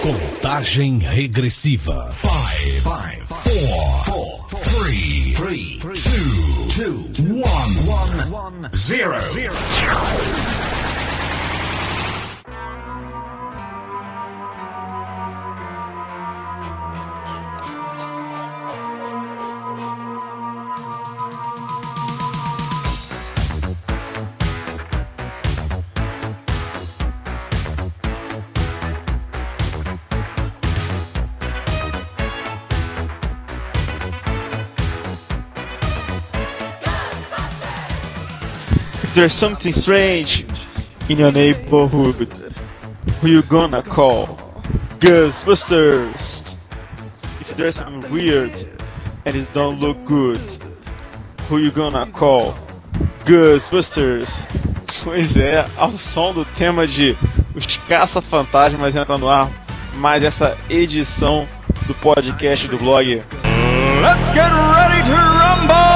Contagem regressiva. 5, 4, 3, 2, 1, 0. If there's something strange in your neighborhood, who you gonna call? Ghostbusters! If there's something weird and it don't look good, who you gonna call? Ghostbusters! Pois é, ao som do tema de Os Caça-Fantasmas entra no ar mais essa edição do podcast do blog. Let's get ready to rumble!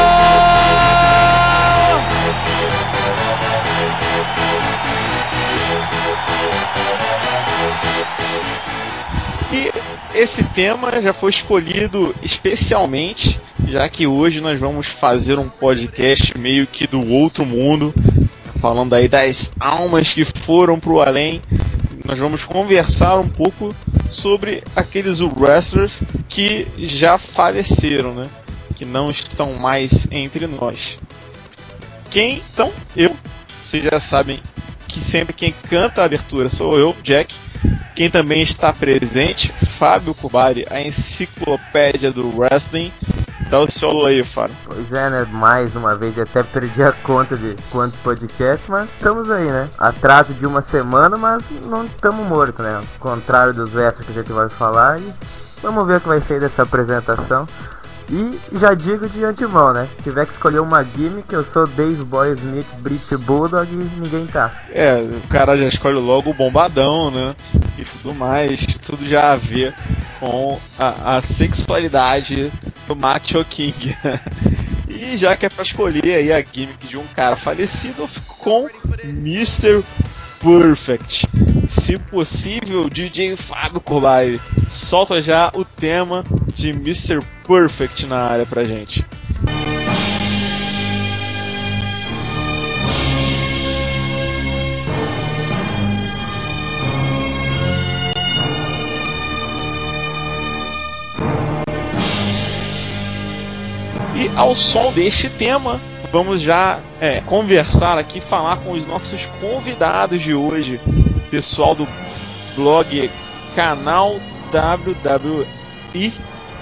E esse tema já foi escolhido especialmente, já que hoje nós vamos fazer um podcast meio que do outro mundo, falando aí das almas que foram pro além. Nós vamos conversar um pouco sobre aqueles wrestlers que já faleceram, né? Que não estão mais entre nós. Quem? Então, eu. Vocês já sabem que sempre quem canta a abertura sou eu, Jack. Quem também está presente, Fábio Kubari, a enciclopédia do wrestling. Dá o seu alô aí, Fábio. Pois é, né? Mais uma vez, até perdi a conta de quantos podcasts, mas estamos aí, né? Atraso de uma semana, mas não estamos mortos, né? Ao contrário dos wrestlers que a gente vai falar. E vamos ver o que vai ser dessa apresentação. E já digo de antemão, né? Se tiver que escolher uma gimmick, eu sou Dave Boy Smith, British Bulldog e ninguém casca. É, o cara já escolhe logo o bombadão, né? E tudo mais, tudo já a ver com a sexualidade do Macho King. E já que é pra escolher aí a gimmick de um cara falecido, eu fico com Mr. Perfect. Se possível, DJ Fábio Kubari, solta já o tema de Mr. Perfect na área pra gente. E ao som deste tema, vamos já conversar aqui, falar com os nossos convidados de hoje, pessoal do blog Canal WWE,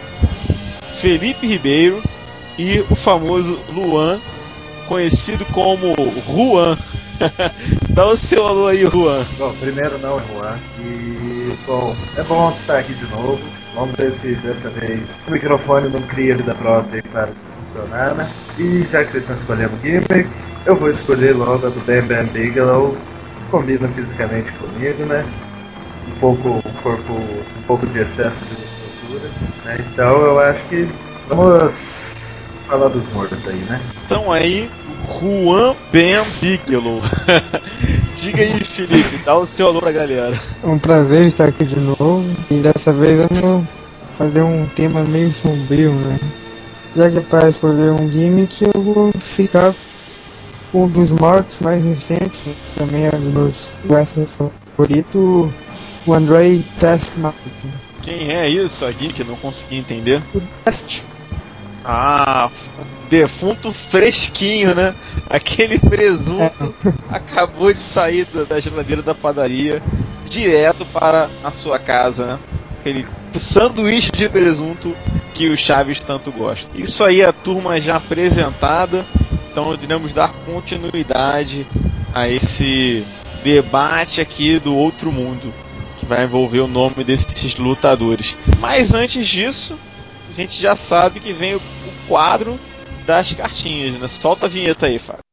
Felipe Ribeiro e o famoso Luan, conhecido como Juan. Dá o seu alô aí, Juan. Bom, primeiro não é Juan. E, bom, é bom estar aqui de novo. Vamos ver se dessa vez o microfone não cria vida própria para funcionar, né? E já que vocês estão escolhendo gimmick, eu vou escolher logo a do Bam Bam Bigelow. Combina fisicamente comigo, né? Um pouco de excesso de musculatura, né? Então eu acho que vamos falar dos mortos aí, né? Então aí, Juan Bam Bigelow. Diga aí, Felipe, dá o seu alô pra galera. É um prazer estar aqui de novo e dessa vez eu vou fazer um tema meio sombrio, né? Já que é para escolher um gimmick, eu vou ficar com um dos mortos mais recentes, também é um dos meus wrestlers favoritos, o Andre Test Martin. Quem é isso aqui que eu não consegui entender? O Test. Ah, defunto fresquinho, né? Aquele presunto acabou de sair da geladeira da padaria direto para a sua casa, né? Aquele sanduíche de presunto que o Chaves tanto gosta. Isso aí é a turma já apresentada, então iremos dar continuidade a esse debate aqui do outro mundo, que vai envolver o nome desses lutadores. Mas antes disso, a gente já sabe que vem o quadro das cartinhas, né? Solta a vinheta aí, Fábio.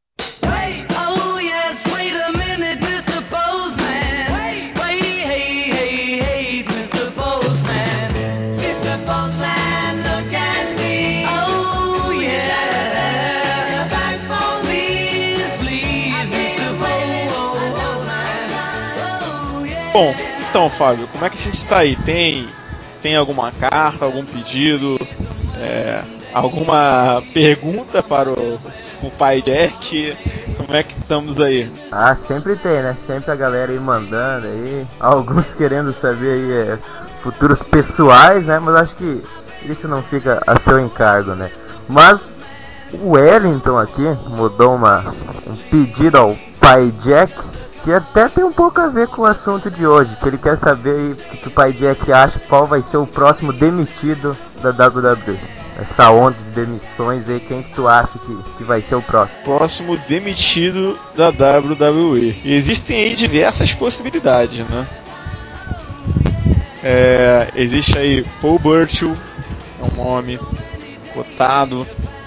Bom, então, Fábio, como é que a gente tá aí? Tem alguma carta, algum pedido, alguma pergunta para o pai Jack? Como é que estamos aí? Ah, sempre tem, né? Sempre a galera aí mandando aí. Alguns querendo saber aí futuros pessoais, né? Mas acho que isso não fica a seu encargo, né? Mas o Wellington aqui mudou um pedido ao pai Jack, que até tem um pouco a ver com o assunto de hoje, que ele quer saber aí o que o pai Jack acha, qual vai ser o próximo demitido da WWE. Essa onda de demissões aí, quem que tu acha que vai ser o próximo? Próximo demitido da WWE. E existem aí diversas possibilidades, né? Existe aí Paul Burchill, é um nome cotado,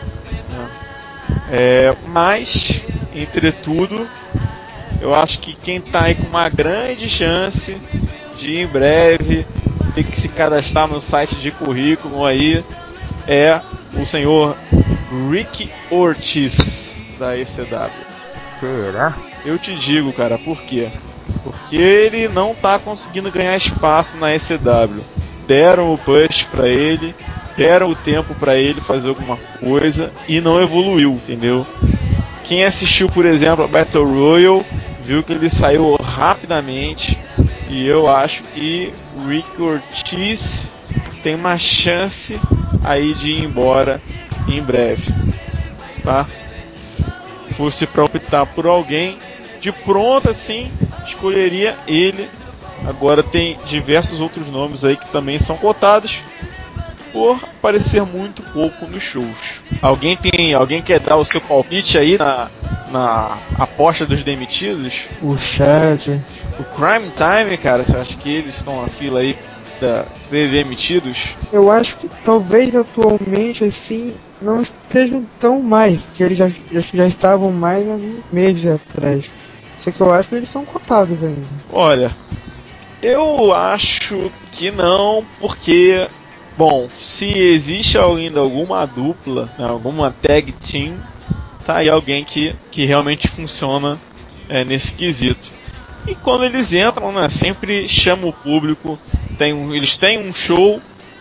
né? Mas, entretudo, eu acho que quem tá aí com uma grande chance de em breve ter que se cadastrar no site de currículo aí é o senhor Rick Ortiz da ECW. Será? Eu te digo, cara, por quê? Porque ele não tá conseguindo ganhar espaço na ECW. Deram o push pra ele, deram o tempo pra ele fazer alguma coisa e não evoluiu, entendeu? Quem assistiu, por exemplo, a Battle Royale viu que ele saiu rapidamente e eu acho que o Rick Ortiz tem uma chance aí de ir embora em breve, tá? Fosse para optar por alguém de pronto assim, escolheria ele. Agora tem diversos outros nomes aí que também são cotados por aparecer muito pouco nos shows. Alguém quer dar o seu palpite aí na aposta dos demitidos? O chat. O Crime Time, cara, você acha que eles estão na fila aí de demitidos? Eu acho que talvez atualmente assim não estejam tão mais, porque eles já estavam mais há alguns meses atrás. Só que eu acho que eles são cotados ainda. Olha, eu acho que não, porque, bom, se existe ainda alguma dupla, né, alguma tag team, tá aí alguém que realmente funciona nesse quesito. E quando eles entram, né, sempre chama o público, eles têm um show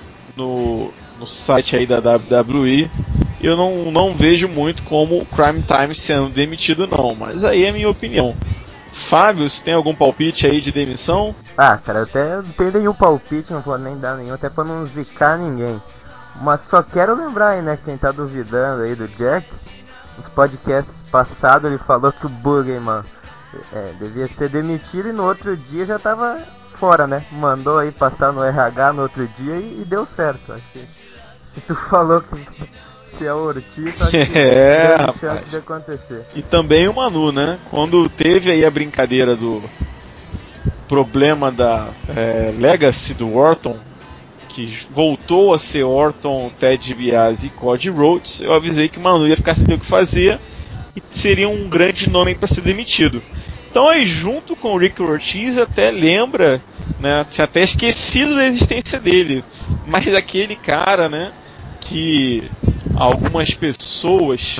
no site aí da WWE, eu não vejo muito como o Crime Time sendo demitido não, mas aí é a minha opinião. Fábio, você tem algum palpite aí de demissão? Ah, cara, eu até não tenho nenhum palpite, não vou nem dar nenhum, até pra não zicar ninguém. Mas só quero lembrar aí, né, quem tá duvidando aí do Jack, nos podcasts passados ele falou que o Boogeyman devia ser demitido e no outro dia já tava fora, né? Mandou aí passar no RH no outro dia e deu certo. Acho que se tu falou que é o Ortiz, acho que grande chance Rapaz. de acontecer. E também o Manu, né? Quando teve aí a brincadeira do problema da Legacy do Orton, que voltou a ser Orton, Ted DiBiase e Cody Rhodes, eu avisei que o Manu ia ficar sem ter o que fazer e seria um grande nome para ser demitido. Então aí junto com o Rick Ortiz até lembra, né, tinha até esquecido da existência dele, mas aquele cara, né, que algumas pessoas,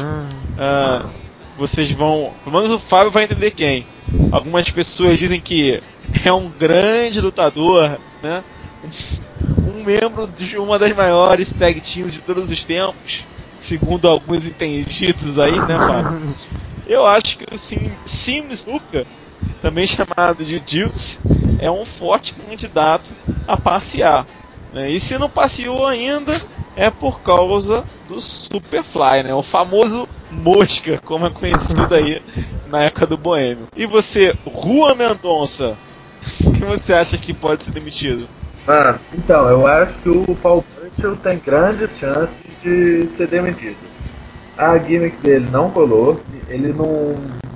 vocês vão, pelo menos o Fábio vai entender quem, algumas pessoas dizem que é um grande lutador, né, um membro de uma das maiores tag teams de todos os tempos, segundo alguns entendidos aí, né, Fábio? Eu acho que o Sim Snuka, também chamado de Juice, é um forte candidato a passear, né? E se não passeou ainda, é por causa do Superfly, né? O famoso Mosca, como é conhecido aí na época do Boêmio. E você, Juan Mendonça, quem você acha que pode ser demitido? Então, eu acho que o Paul Burchill tem grandes chances de ser demitido. A gimmick dele não colou, ele não.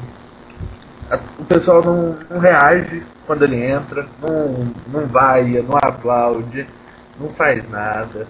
O pessoal não reage quando ele entra, não vai, não aplaude, não faz nada.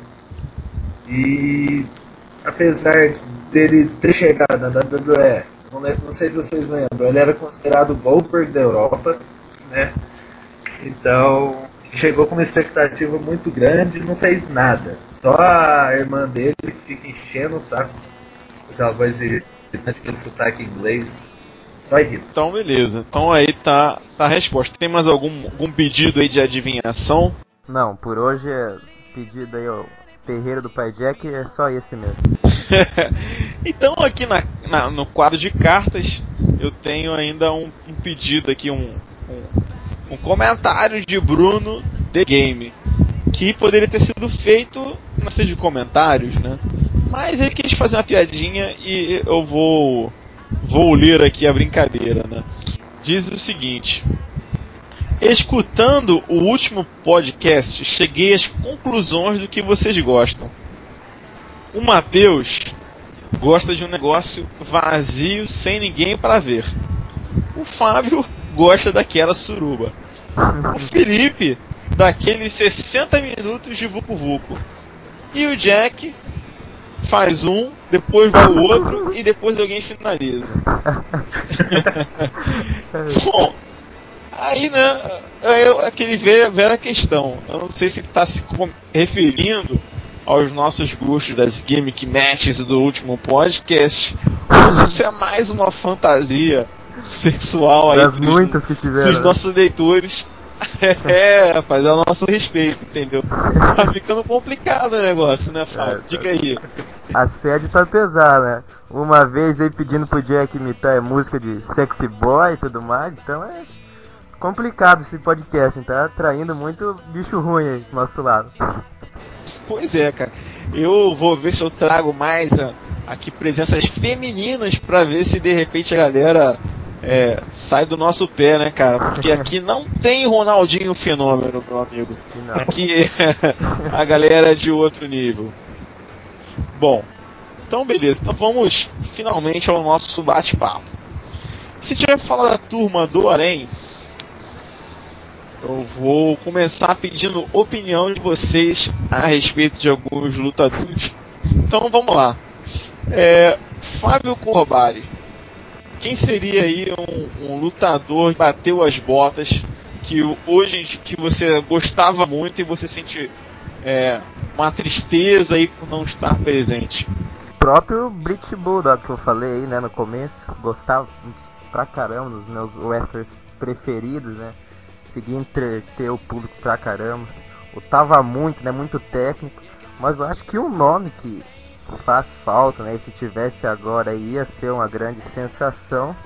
E apesar dele ter chegado na WWE, não sei se vocês lembram, ele era considerado o Goldberg da Europa, né? Então chegou com uma expectativa muito grande e não fez nada. Só a irmã dele que fica enchendo o saco com aquela voz irritante, aquele sotaque inglês. Só irrita. Então beleza. Então aí tá a resposta. Tem mais algum pedido aí de adivinhação? Não, por hoje é pedido aí ao terreiro do Pai Jack, é só esse mesmo. Então aqui no quadro de cartas eu tenho ainda um pedido aqui, um comentário de Bruno The Game, que poderia ter sido feito na série de comentários, né? Mas ele quis fazer uma piadinha e eu vou ler aqui a brincadeira, né? Diz o seguinte: escutando o último podcast, cheguei às conclusões do que vocês gostam. O Matheus gosta de um negócio vazio sem ninguém para ver. O Fábio gosta daquela suruba. O Felipe daqueles 60 minutos de Vucu Vucu. E o Jack faz um, depois vai o outro e depois alguém finaliza. Bom, aí, né, aquele velha questão. Eu não sei se ele está se referindo aos nossos gostos das gimmick matches do último podcast, ou se isso é mais uma fantasia sexual aí das muitas que tiveram, dos nossos leitores. Rapaz, é o nosso respeito, entendeu? Tá ficando complicado o negócio, né, Fábio? Diga aí. A sede tá pesada, né? Uma vez aí pedindo pro Jack imitar música de sexy boy e tudo mais, então é complicado esse podcast, tá atraindo muito bicho ruim aí do nosso lado. Pois é, cara. Eu vou ver se eu trago mais aqui presenças femininas pra ver se de repente a galera sai do nosso pé, né, cara? Porque aqui não tem Ronaldinho Fenômeno, meu amigo. Aqui a galera é de outro nível. Bom, então beleza. Então vamos finalmente ao nosso bate-papo. Se tiver falar da turma do Arém, eu vou começar pedindo opinião de vocês a respeito de alguns lutadores. Então vamos lá. Fábio Corbari, quem seria aí um lutador que bateu as botas, que hoje que você gostava muito e você sente uma tristeza aí por não estar presente? O próprio British Bulldog que eu falei aí, né, no começo, gostava pra caramba, dos meus wrestlers preferidos, né? Consegui entreter o público pra caramba. Lutava muito, né? Muito técnico. Mas eu acho que um nome que faz falta, né? E se tivesse agora ia ser uma grande sensação.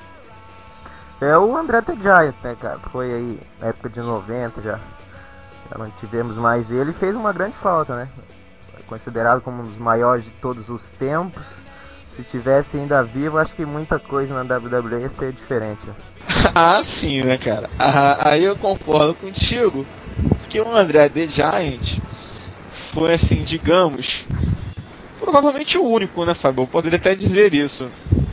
É o André the Giant, né, cara? Foi aí na época de 90 já não tivemos mais ele. Fez uma grande falta, né? É considerado como um dos maiores de todos os tempos. Se tivesse ainda vivo, acho que muita coisa na WWE ia ser diferente. Ah, sim, né, cara? Aí eu concordo contigo, porque o André the Giant foi, assim, digamos, provavelmente o único, né, Fábio? Eu poderia até dizer isso.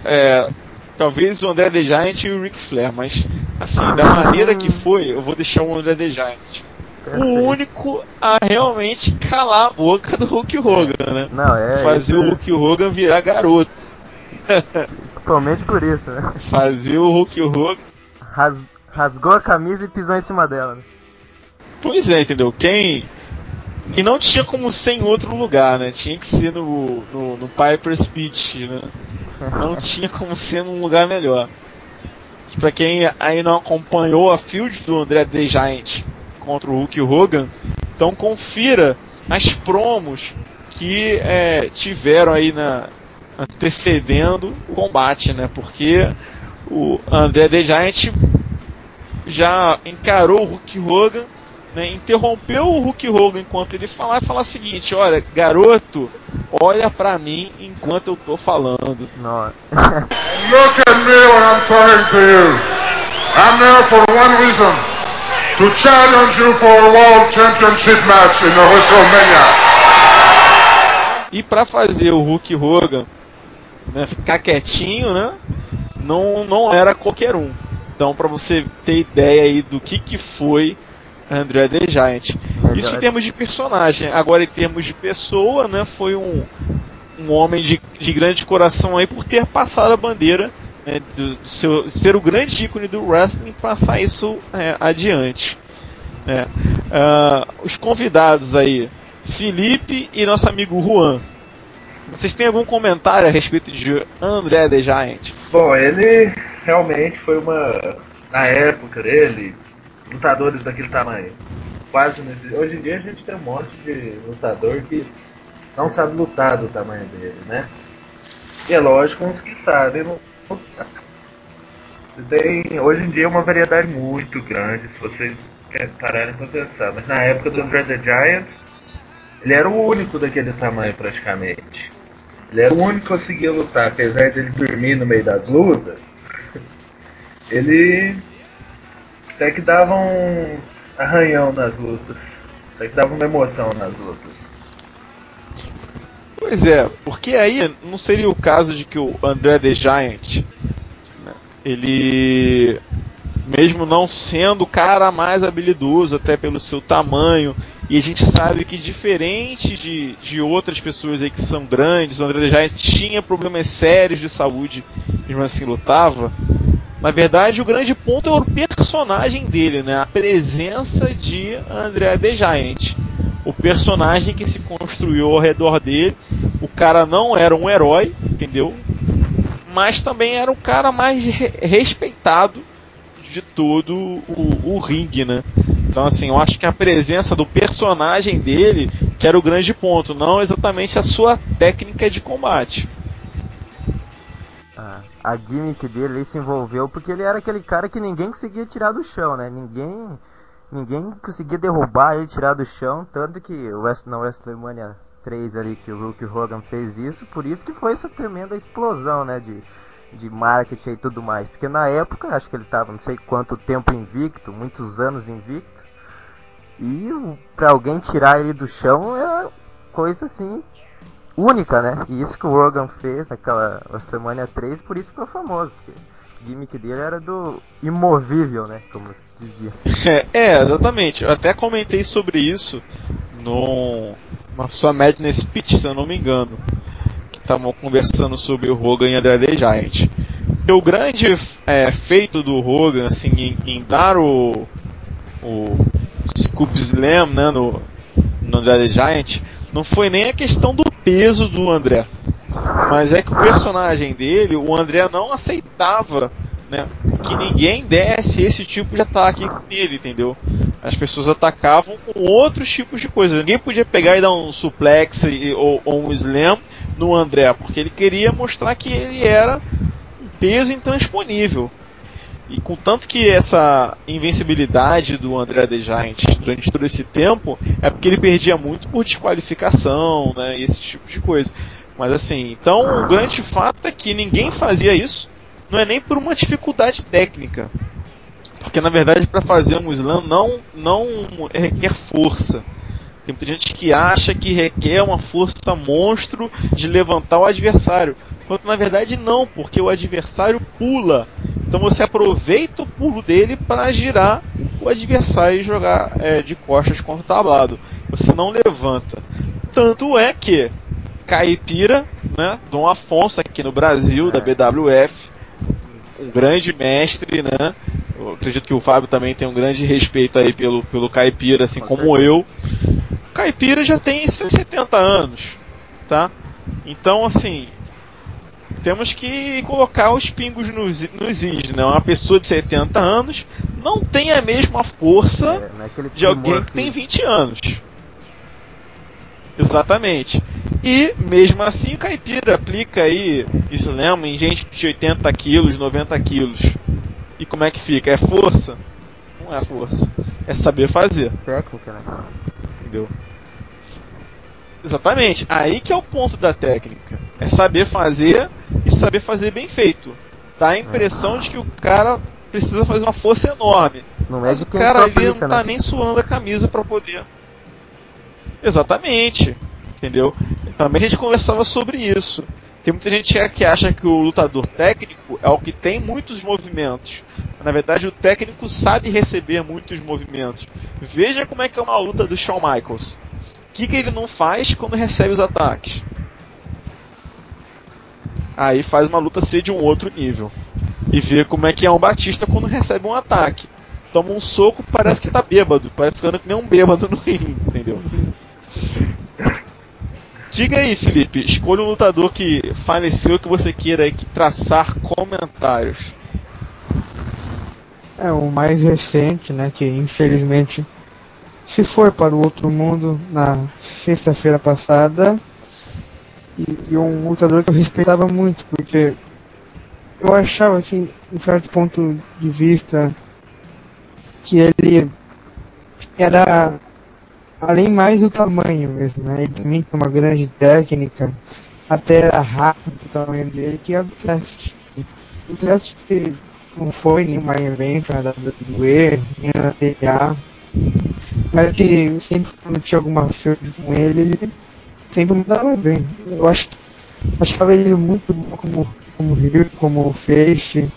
Talvez o André the Giant e o Ric Flair, mas, assim, da maneira que foi, eu vou deixar o André the Giant. O único a realmente calar a boca do Hulk Hogan, né? Fazer o Hulk Hogan virar garoto. Principalmente por isso, né? Fazer o Hulk Hogan. Rasgou a camisa e pisou em cima dela, né? Pois é, entendeu? E não tinha como ser em outro lugar, né? Tinha que ser no Piper's Pit, né? Não tinha como ser num lugar melhor. Pra quem aí não acompanhou a field do André the Giant contra o Hulk Hogan, então confira as promos que tiveram aí antecedendo o combate, né? Porque o André the Giant já encarou o Hulk Hogan, né? Interrompeu o Hulk Hogan enquanto ele falar e falar o seguinte: olha, garoto, olha pra mim enquanto eu tô falando. Look at me when I'm talking to you. I'm there for one reason. To challenge you for a World Championship match in the WrestleMania. E para fazer o Hulk Hogan, né, ficar quietinho, né, não era qualquer um. Então, para você ter ideia aí do que foi André the Giant. Isso em termos de personagem. Agora, em termos de pessoa, né, foi um homem de grande coração aí por ter passado a bandeira, né, ser o grande ícone do wrestling e passar isso adiante. Os convidados aí, Felipe e nosso amigo Juan. Vocês têm algum comentário a respeito de André the Giant? Bom, ele realmente foi uma. Na época dele, lutadores daquele tamanho. Quase. Hoje em dia a gente tem um monte de lutador que não sabe lutar do tamanho dele, né? E é lógico, uns que sabem lutar. Tem, hoje em dia é uma variedade muito grande, se vocês pararem para pensar. Mas na época do Andre the Giant, ele era o único daquele tamanho praticamente. Ele era o único que conseguia lutar, apesar dele dormir no meio das lutas. Ele até que dava uns arranhão nas lutas. Até que dava uma emoção nas lutas. Pois é, porque aí não seria o caso de que o Andre the Giant, né, ele, mesmo não sendo o cara mais habilidoso, até pelo seu tamanho, e a gente sabe que diferente de outras pessoas aí que são grandes, o Andre the Giant tinha problemas sérios de saúde, mesmo assim lutava. Na verdade, o grande ponto é o personagem dele, né? A presença de Andre the Giant. O personagem que se construiu ao redor dele. O cara não era um herói, entendeu? Mas também era o cara mais respeitado de todo o ringue, né? Então, assim, eu acho que a presença do personagem dele que era o grande ponto, não exatamente a sua técnica de combate. A gimmick dele se envolveu porque ele era aquele cara que ninguém conseguia tirar do chão, né? Ninguém conseguia derrubar ele, tirar do chão, tanto que na WrestleMania 3 ali que o Hulk Hogan fez isso, por isso que foi essa tremenda explosão, né, de marketing e tudo mais, porque na época, acho que ele tava não sei quanto tempo invicto, muitos anos invicto, e pra alguém tirar ele do chão é coisa assim única, né? E isso que o Hogan fez naquela WrestleMania 3, por isso ficou famoso, porque o gimmick dele era do imovível, né, como dizia. Exatamente. Eu até comentei sobre isso numa sua Madness Speech, se eu não me engano, que estavam conversando sobre o Hogan e Andre the Giant. O grande feito do Hogan, assim, em dar o Scoop Slam, né, no Andre the Giant, não foi nem a questão do peso do André, mas é que o personagem dele, o André não aceitava, né, que ninguém desse esse tipo de ataque nele, entendeu? As pessoas atacavam com outros tipos de coisas. Ninguém podia pegar e dar um suplex ou um slam no André, porque ele queria mostrar que ele era um peso intransponível. E com tanto que essa invencibilidade do Andre the Giant durante todo esse tempo é porque ele perdia muito por desqualificação, né, e esse tipo de coisa. Mas assim, então o grande fato é que ninguém fazia isso, não é nem por uma dificuldade técnica. Porque na verdade para fazer um slam não requer força. Tem muita gente que acha que requer uma força monstro de levantar o adversário. Enquanto na verdade não, porque o adversário pula. Então você aproveita o pulo dele para girar o adversário e jogar de costas contra o tablado. Você não levanta. Tanto é que Caipira, né, Dom Afonso aqui no Brasil, da BWF, um grande mestre, né? Eu acredito que o Fábio também tem um grande respeito aí pelo Caipira, assim como eu. O Caipira já tem seus 70 anos, tá? Então, assim, temos que colocar os pingos nos is, né? Uma pessoa de 70 anos não tem a mesma força de alguém que tem 20 anos. Exatamente. E, mesmo assim, o Caipira aplica aí slam em gente de 80 quilos, 90 quilos. E como é que fica? É força? Não é força. É saber fazer. Técnica, né? Entendeu? Exatamente. Aí que é o ponto da técnica. É saber fazer e saber fazer bem feito. Dá a impressão de que o cara precisa fazer uma força enorme. Não é mas de o quem cara só ali aplica, não tá né? nem suando a camisa para poder. Exatamente. Entendeu? Também a gente conversava sobre isso. Tem muita gente que acha que o lutador técnico é o que tem muitos movimentos. Na verdade, o técnico sabe receber muitos movimentos. Veja como é que é uma luta do Shawn Michaels. O que ele não faz quando recebe os ataques? Aí faz uma luta ser de um outro nível. E vê como é que é um Batista quando recebe um ataque. Toma um soco, parece que tá bêbado. Parece ficando que nem um bêbado no ringue, entendeu? Diga aí, Felipe, escolha um lutador que faleceu que você queira aí que traçar comentários. É o mais recente, né, que infelizmente se foi para o outro mundo na sexta-feira passada, e um lutador que eu respeitava muito, porque eu achava, assim, em certo ponto de vista, que ele era além mais do tamanho mesmo, né? Ele também tem uma grande técnica, até era rápido o tamanho dele, que é o Test. O Test não foi nenhum main event na WWE, nem na TA, mas que sempre quando tinha alguma feud com ele, ele sempre mandava bem. Achava ele muito bom como heel, como face.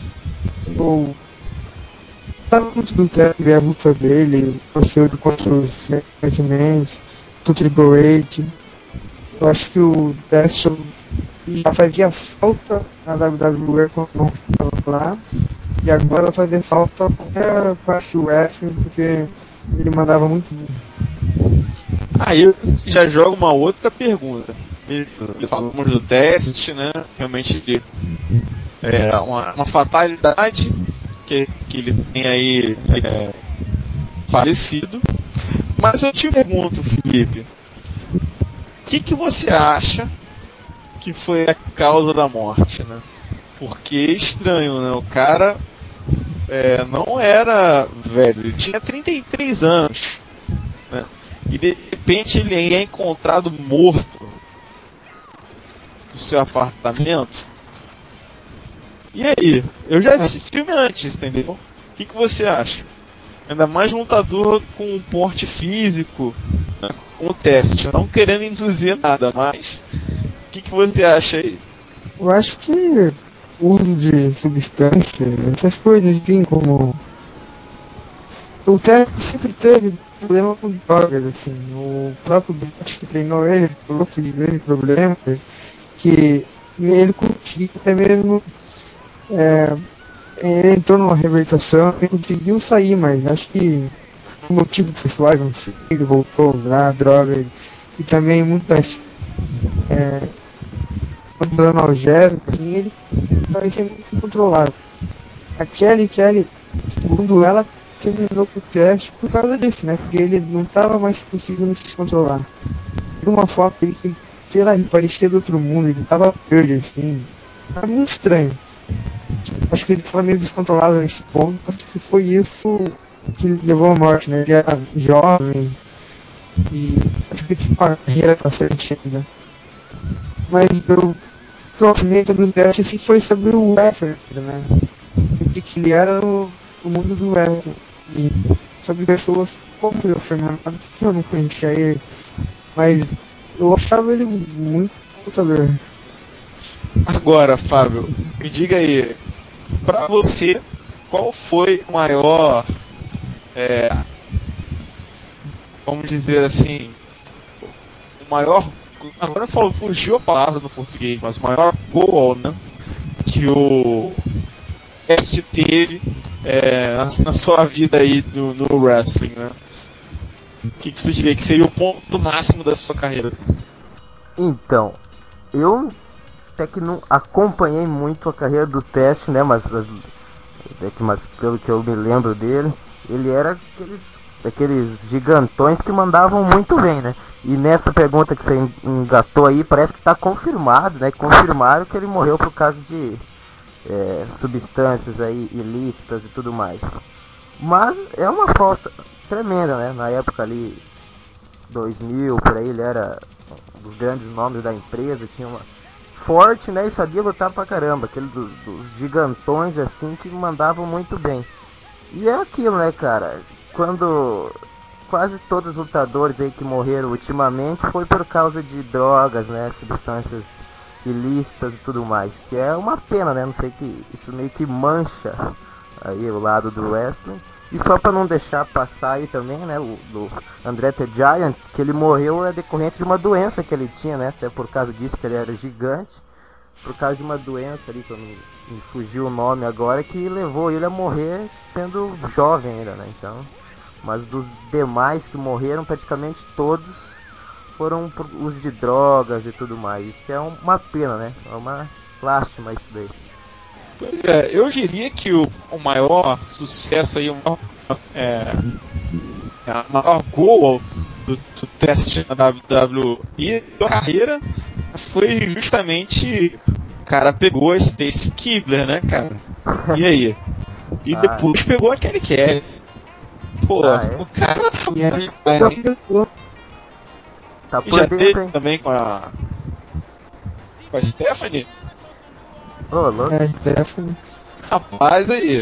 Eu gostava muito do Test, ver a luta dele, o feud contra os McMahon, do Triple H. Eu acho que o Test já fazia falta na WWE quando não estava lá, e agora vai fazer falta qualquer parte do wrestling, porque ele mandava muito bem. Aí eu já jogo uma outra pergunta. Falamos do teste, né? Realmente é uma fatalidade que ele tem aí falecido. Mas eu te pergunto, Felipe, o que você acha que foi a causa da morte, né? Porque é estranho, né? O cara não era velho, ele tinha 33 anos, né? E de repente ele é encontrado morto no seu apartamento. E aí? Eu já vi esse filme antes, entendeu? O que você acha? Ainda mais um lutador com um porte físico, né, com o teste, não querendo induzir nada, mas o que você acha aí? Eu acho que o uso de substâncias, essas coisas assim, como o Tess sempre teve problema com drogas, assim. O próprio Bert que treinou ele falou que ele teve problemas, que ele conseguiu até mesmo. Ele entrou numa reabilitação e conseguiu sair, mas acho que por motivos pessoais, não sei, ele voltou a usar droga e também muitos analgésicos, assim, ele parecia muito incontrolado. A Kelly, segundo ela, terminou com o teste por causa disso, né? Porque ele não estava mais conseguindo se controlar. De uma forma que, sei lá, ele parecia do outro mundo, ele estava verde, assim. Era muito estranho. Acho que ele estava meio descontrolado nesse ponto, acho que foi isso que levou à morte, né? Ele era jovem e acho que tinha uma carreira pra frente ainda. Mas o sofrimento do teste assim, foi sobre o wrestling, né? O que ele era no mundo do wrestling. E sobre pessoas como o Fernando, que eu não conhecia ele, mas eu achava ele muito lutador. Agora, Fábio, me diga aí, pra você, qual foi o maior, vamos dizer assim, o maior, agora fugiu a palavra no português, mas o maior goal, né, que o Test teve na sua vida aí no wrestling, né? O que você diria que seria o ponto máximo da sua carreira? Então, eu até que não acompanhei muito a carreira do Test, né? Mas pelo que eu me lembro dele, ele era aqueles gigantões que mandavam muito bem, né? E nessa pergunta que você engatou aí, parece que está confirmado, né? Confirmaram que ele morreu por causa de substâncias aí ilícitas e tudo mais. Mas é uma falta tremenda, né? Na época ali, 2000, por aí, ele era um dos grandes nomes da empresa, tinha uma forte, né, e sabia lutar pra caramba, aquele dos gigantões assim que mandavam muito bem. E é aquilo, né, cara, quando quase todos os lutadores aí que morreram ultimamente foi por causa de drogas, né, substâncias ilícitas e tudo mais, que é uma pena, né, não sei, que isso meio que mancha aí o lado do wrestling. E só para não deixar passar aí também, né, do André the Giant, que ele morreu decorrente de uma doença que ele tinha, né, até por causa disso que ele era gigante, por causa de uma doença ali, que eu não me fugiu o nome agora, que levou ele a morrer sendo jovem ainda, né, então. Mas dos demais que morreram, praticamente todos foram por uso de drogas e tudo mais. Isso que é uma pena, né, é uma lástima isso daí. Pois é, eu diria que o maior sucesso aí, a maior goal do teste na WWE da carreira foi justamente o cara pegou a Stacy Keibler, né, cara? E aí? E depois pegou a Kelly Kelly. Pô, o cara tá e por já dentro, teve hein? também com a Stephanie. Ô, louco. Stephanie. Rapaz, aí.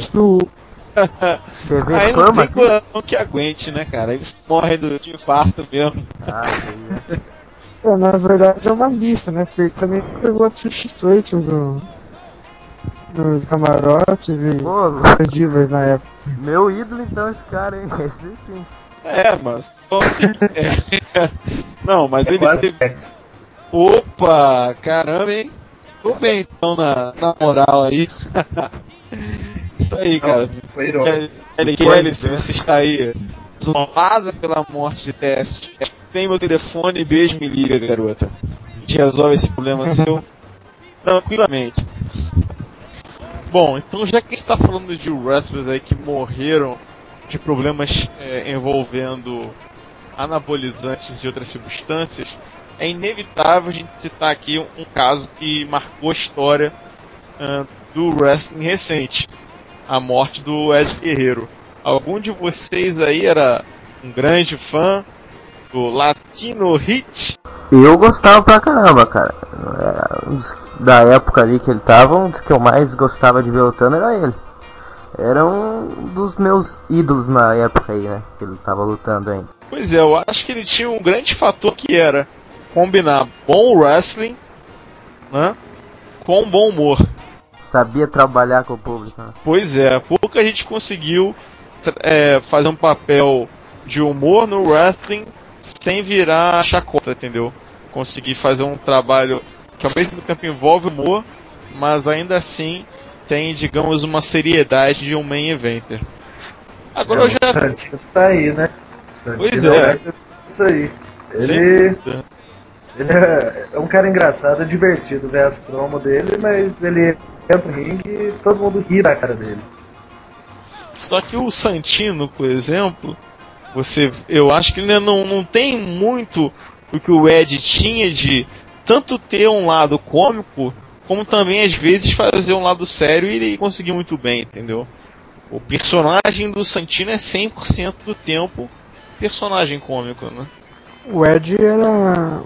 TV Aí não fama tem aqui? coração que aguente, né, cara? Aí você morre de infarto mesmo. Na verdade é uma lista, né? Porque ele também pegou a Trish Stratus nos camarotes e as divas na época. Meu ídolo então esse cara, hein? Esse sim. Mas não, mas ele teve... Opa, caramba, hein? Tô bem então na moral aí. Isso aí, cara. Kelly Kelly, se você está aí desolada pela morte de teste, tem meu telefone, beijo, me liga, garota. A gente resolve esse problema seu tranquilamente. Bom, então já que a gente está falando de wrestlers aí que morreram de problemas envolvendo anabolizantes e outras substâncias, é inevitável a gente citar aqui um caso que marcou a história do wrestling recente, a morte do Ed Guerreiro. Algum de vocês aí era um grande fã do Latino Hit? Eu gostava pra caramba, cara. Da época ali que ele tava, um dos que eu mais gostava de ver lutando era ele. Era um dos meus ídolos na época aí, né? Que ele tava lutando ainda. Pois é, eu acho que ele tinha um grande fator que era combinar bom wrestling, né, com bom humor. Sabia trabalhar com o público, né? Pois é, pouca gente conseguiu fazer um papel de humor no wrestling sem virar chacota, entendeu? Conseguir fazer um trabalho que ao mesmo tempo envolve humor, mas ainda assim tem, digamos, uma seriedade de um main eventer. Agora eu já... O Santino tá aí, né? Pois é. Isso aí. Ele é um cara engraçado, é divertido ver as promos dele, mas ele entra no ringue e todo mundo ri da cara dele. Só que o Santino, por exemplo, eu acho que ele não tem muito o que o Ed tinha de tanto ter um lado cômico, como também às vezes fazer um lado sério e ele conseguir muito bem, entendeu? O personagem do Santino é 100% do tempo personagem cômico, né? O Ed era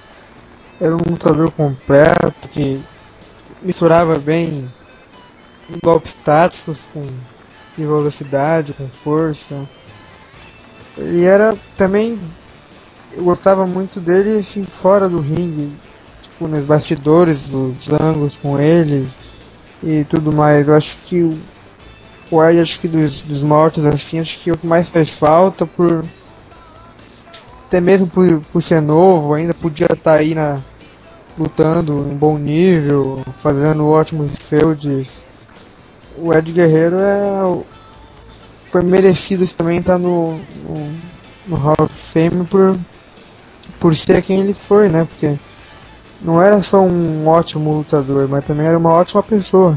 um lutador completo que misturava bem golpes táticos com velocidade, com força. E era também, eu gostava muito dele assim, fora do ringue, tipo nos bastidores, os ângulos com ele e tudo mais. Eu acho que o Ed, acho que dos mortos assim, acho que o que mais faz falta até mesmo por ser novo, ainda podia estar aí lutando em bom nível, fazendo ótimos feuds. O Ed Guerreiro foi merecido também estar no Hall of Fame por ser quem ele foi, né? Porque não era só um ótimo lutador, mas também era uma ótima pessoa.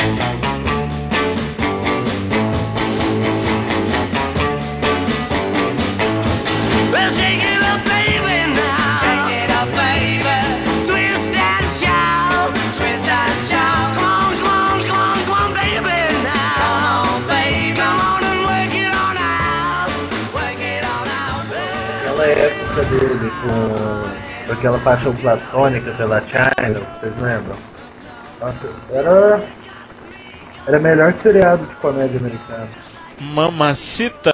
Época dele com aquela paixão platônica pela China, vocês lembram? Nossa, era melhor que seriado de comédia americana. Mamacita.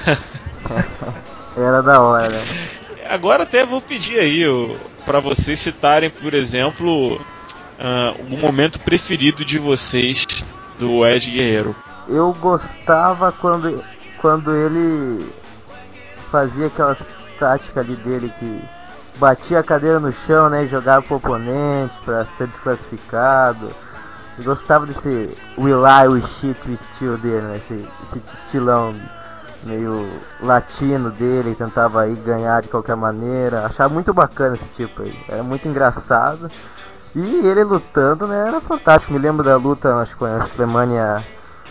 Era da hora, né? Agora até vou pedir aí para vocês citarem, por exemplo, o momento preferido de vocês do Ed Guerreiro. Eu gostava quando ele fazia aquelas táticas ali dele que batia a cadeira no chão, né, e jogava pro oponente pra ser desclassificado. Eu gostava desse Will I, We Shit, We Steal dele, né, esse estilão meio latino dele, tentava aí ganhar de qualquer maneira. Achava muito bacana esse tipo aí, era muito engraçado. E ele lutando, né, era fantástico. Me lembro da luta, acho que foi na WrestleMania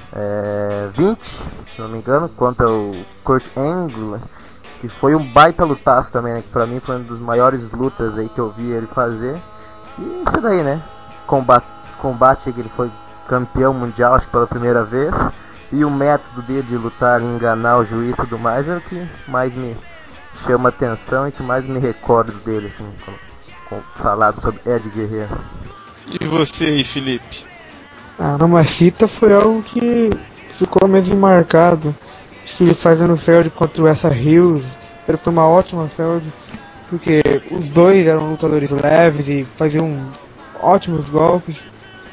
20, se não me engano, contra o Kurt Angle, que foi um baita lutaço também, né, que pra mim foi uma das maiores lutas aí que eu vi ele fazer. E isso daí, né, combate que ele foi campeão mundial, acho que pela primeira vez. E o método dele de lutar, enganar o juiz e tudo mais, é o que mais me chama atenção e que mais me recordo dele, assim, falado sobre Ed Guerreiro. E você aí, Felipe? A Mamacita foi algo que ficou mesmo marcado. Acho que ele fazendo feud contra o Essa Hills, ele foi uma ótima feud, porque os dois eram lutadores leves e faziam ótimos golpes.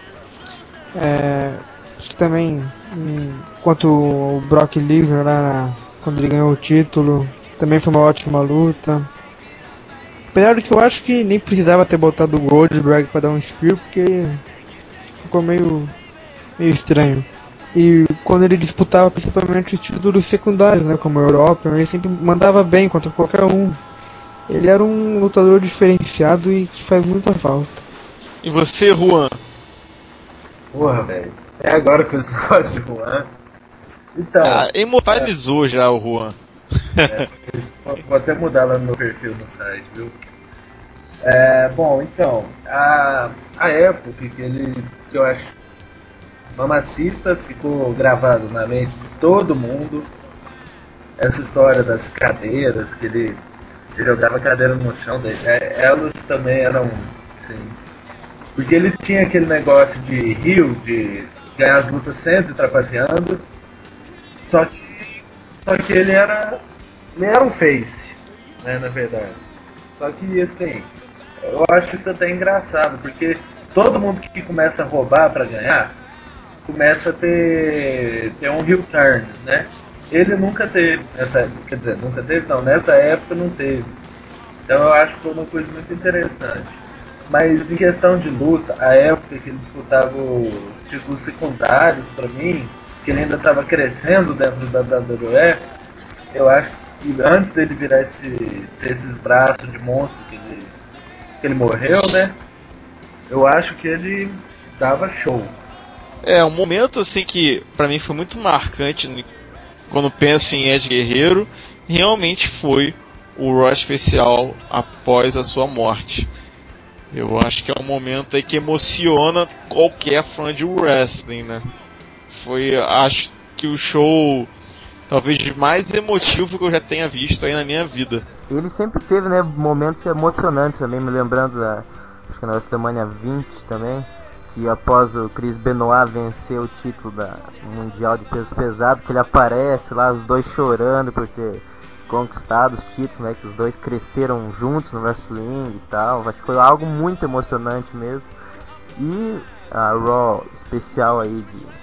Acho que também quanto o Brock Lesnar lá quando ele ganhou o título, também foi uma ótima luta. Apesar de que eu acho que nem precisava ter botado o Goldberg pra dar um spear, porque ficou meio estranho. E quando ele disputava principalmente os títulos secundários, né, como a Europa, ele sempre mandava bem contra qualquer um. Ele era um lutador diferenciado e que faz muita falta. E você, Juan? Porra, velho. É agora que eu gosto de Juan. Então. Imortalizou já o Juan. Vou até mudar lá no meu perfil no site, viu? Bom, então. A época que eu acho. Mamacita ficou gravado na mente de todo mundo. Essa história das cadeiras, que ele jogava a cadeira no chão, elas também eram assim. Porque ele tinha aquele negócio de rio, de ganhar as lutas sempre trapaceando. Só que ele era um face, né, na verdade. Só que assim, eu acho isso até engraçado, porque todo mundo que começa a roubar para ganhar começa a ter um heel turn, né? Ele nunca teve, quer dizer, nunca teve, não, nessa época não teve. Então eu acho que foi uma coisa muito interessante. Mas em questão de luta, a época que ele disputava os títulos secundários, para mim, que ele ainda estava crescendo dentro da WWE, eu acho que antes dele virar esses braços de monstro que ele morreu, né? Eu acho que ele dava show. Um momento assim que pra mim foi muito marcante quando penso em Ed Guerreiro, realmente foi o Raw especial após a sua morte. Eu acho que é um momento aí que emociona qualquer fã de wrestling, né? Foi, acho que o show talvez mais emotivo que eu já tenha visto aí na minha vida. Ele sempre teve, né, momentos emocionantes também, me lembrando acho que na WrestleMania 20 também, que após o Chris Benoit vencer o título da Mundial de Peso Pesado, que ele aparece lá, os dois chorando por ter conquistado os títulos, né, que os dois cresceram juntos no wrestling e tal. Acho que foi algo muito emocionante mesmo. E a Raw especial aí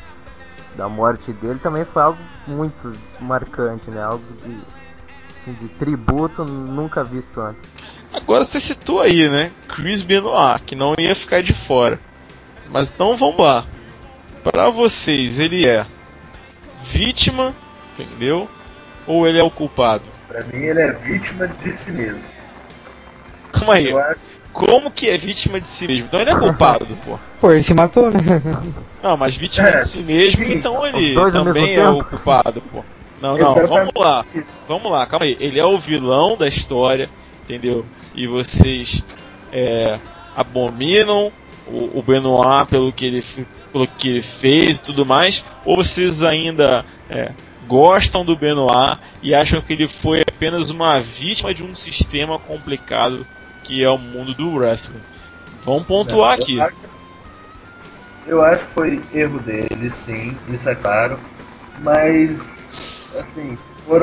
da morte dele também foi algo muito marcante, né, algo de tributo nunca visto antes. Agora você citou aí, né? Chris Benoit, que não ia ficar de fora. Mas então vamos lá. Para vocês, ele é vítima, entendeu? Ou ele é o culpado? Pra mim, ele é vítima de si mesmo. Calma aí. Eu acho. Como que é vítima de si mesmo? Então ele é culpado, pô. Pô, ele se matou, né? Não, mas vítima de si mesmo, sim, então Os ele dois ao também mesmo é o tempo? culpado, pô. Não, Exatamente. vamos lá, calma aí. Ele é o vilão da história, entendeu? E vocês abominam o Benoit pelo que ele fez e tudo mais, ou vocês ainda gostam do Benoit e acham que ele foi apenas uma vítima de um sistema complicado que é o mundo do wrestling? Vamos pontuar aqui. Eu acho que foi erro dele, sim, isso é claro. Mas, assim,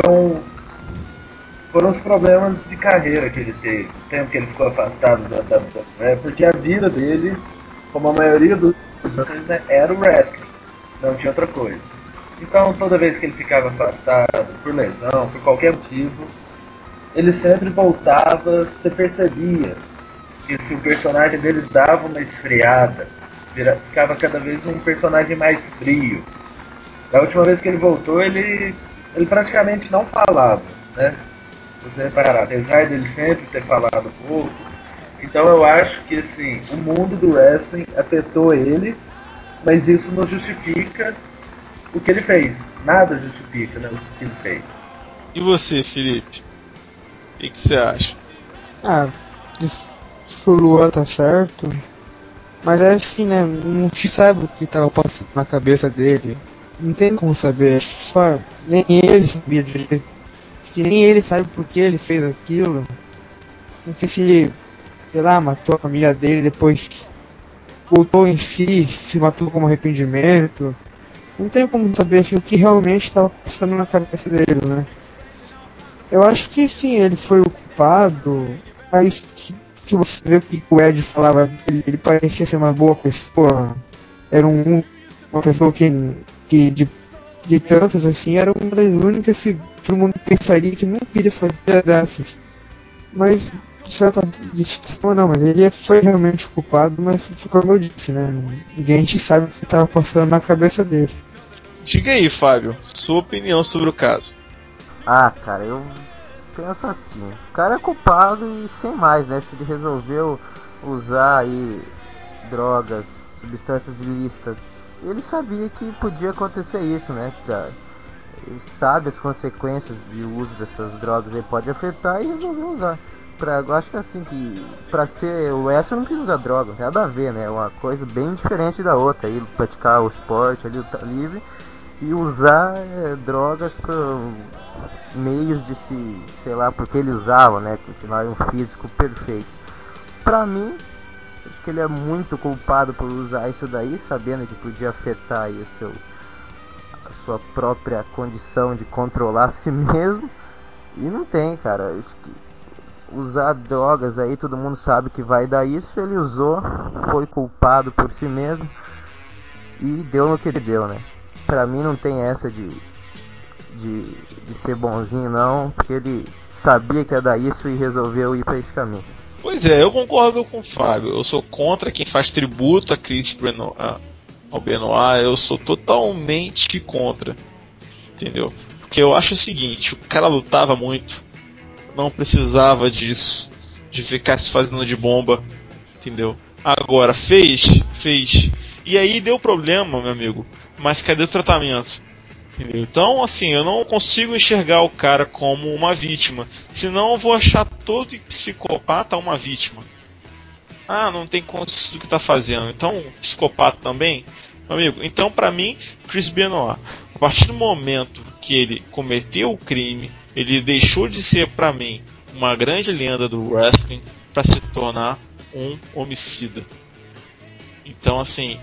foram os problemas de carreira que ele teve, o tempo que ele ficou afastado da WWE, porque a vida dele, como a maioria dos wrestlers, né, era o wrestling, não tinha outra coisa. Então, toda vez que ele ficava afastado, por lesão, por qualquer motivo, ele sempre voltava, você percebia que se o personagem dele dava uma esfriada, ficava cada vez um personagem mais frio. Da última vez que ele voltou, ele praticamente não falava, né? Você reparar, apesar dele sempre ter falado pouco, Então eu acho que assim, o mundo do wrestling afetou ele, mas isso não justifica o que ele fez. Nada justifica, né, o que ele fez. E você, Felipe? O que você acha? Ah, isso o Luan tá certo. Mas é assim, né? Não se sabe o que tava passando na cabeça dele. Não tem como saber. Só nem ele sabia direito. Que nem ele sabe por que ele fez aquilo. Não sei se ele, sei lá, matou a família dele, depois voltou em si, se matou como arrependimento. Não tem como saber assim, o que realmente estava passando na cabeça dele, né? Eu acho que sim, ele foi o culpado, mas se você ver o que o Ed falava, ele parecia ser uma boa pessoa. Era uma pessoa de tantas assim, era uma das únicas que todo mundo pensaria que não queria fazer dessas. Mas de certa forma não, mas ele foi realmente o culpado, mas como eu disse, né? Ninguém sabe o que estava passando na cabeça dele. Diga aí, Fábio, sua opinião sobre o caso. Ah, cara, eu penso assim, o cara é culpado e sem mais, né? Se ele resolveu usar aí drogas, substâncias ilícitas, ele sabia que podia acontecer isso, né? Ele sabe as consequências de uso dessas drogas, ele pode afetar e resolveu usar. Eu acho que assim, que pra ser o wrestler não precisa usar droga, não tem nada a ver, né? É uma coisa bem diferente da outra, aí praticar o esporte ali, luta livre, e usar drogas para meios de se, sei lá, porque ele usava, né? Continuar um físico perfeito. Pra mim, acho que ele é muito culpado por usar isso daí, sabendo que podia afetar aí a sua própria condição de controlar a si mesmo. E não tem, cara. Acho que usar drogas aí, todo mundo sabe que vai dar isso. Ele usou, foi culpado por si mesmo e deu no que ele deu, né? Pra mim não tem essa de ser bonzinho não, porque ele sabia que ia dar isso e resolveu ir pra esse caminho. Pois é, eu concordo com o Fábio. Eu sou contra quem faz tributo a Chris Benoit, ao Benoit. Eu sou totalmente contra, entendeu? Porque eu acho o seguinte: o cara lutava muito, não precisava disso, de ficar se fazendo de bomba, entendeu? Agora fez. E aí deu problema, meu amigo. Mas cadê o tratamento? Entendeu? Então, assim, eu não consigo enxergar o cara como uma vítima. Senão eu vou achar todo psicopata uma vítima. Ah, não tem consciência do que está fazendo. Então, psicopata também? Meu amigo, então pra mim, Chris Benoit, a partir do momento que ele cometeu o crime, ele deixou de ser pra mim uma grande lenda do wrestling para se tornar um homicida. Então, assim,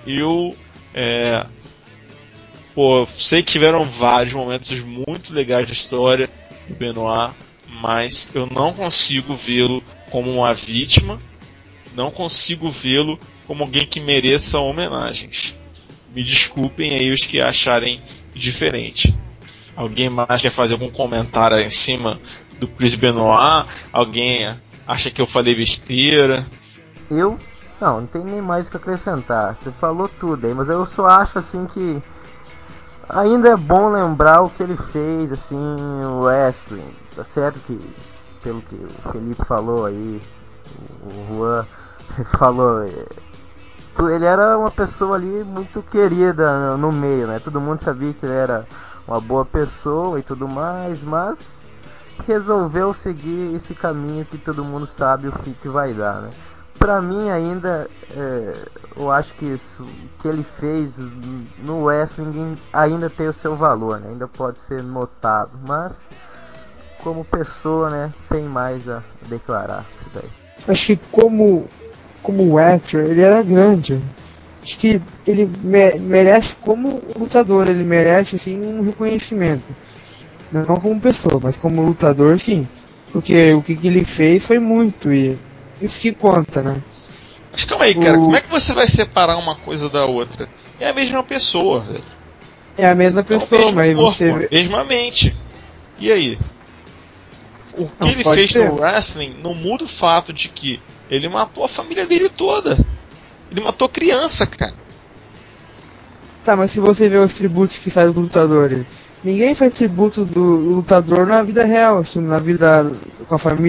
sei que tiveram vários momentos muito legais de história do Benoit, mas eu não consigo vê-lo como uma vítima, não consigo vê-lo como alguém que mereça homenagens. Me desculpem aí os que acharem diferente. Alguém mais quer fazer algum comentário em cima do Chris Benoit? Alguém acha que eu falei besteira? Não tem nem mais o que acrescentar. Você falou tudo aí, mas eu só acho assim que ainda é bom lembrar o que ele fez, assim, o wrestling. Tá certo que, pelo que o Felipe falou aí, o Juan falou, ele era uma pessoa ali muito querida no meio, né? Todo mundo sabia que ele era uma boa pessoa e tudo mais, mas resolveu seguir esse caminho que todo mundo sabe o fim que vai dar, né? Pra mim ainda, eu acho que isso que ele fez no wrestling ainda tem o seu valor, né? Ainda pode ser notado, mas como pessoa, né, sem mais a declarar isso daí. Acho que como actor, ele era grande. Acho que ele merece como lutador, ele merece assim um reconhecimento. Não como pessoa, mas como lutador sim. Porque o que ele fez foi muito e isso que conta, né? Mas calma aí, cara, como é que você vai separar uma coisa da outra? É a mesma pessoa, velho. É a mesma pessoa, é o mesmo mas corpo, você a mesma mente. E aí? O que não, ele pode fez ser. no wrestling não muda o fato de que ele matou a família dele toda. Ele matou criança, cara. Tá, mas se você vê os tributos que saem dos lutadores, ninguém faz tributo do lutador na vida real, assim, na vida com a família.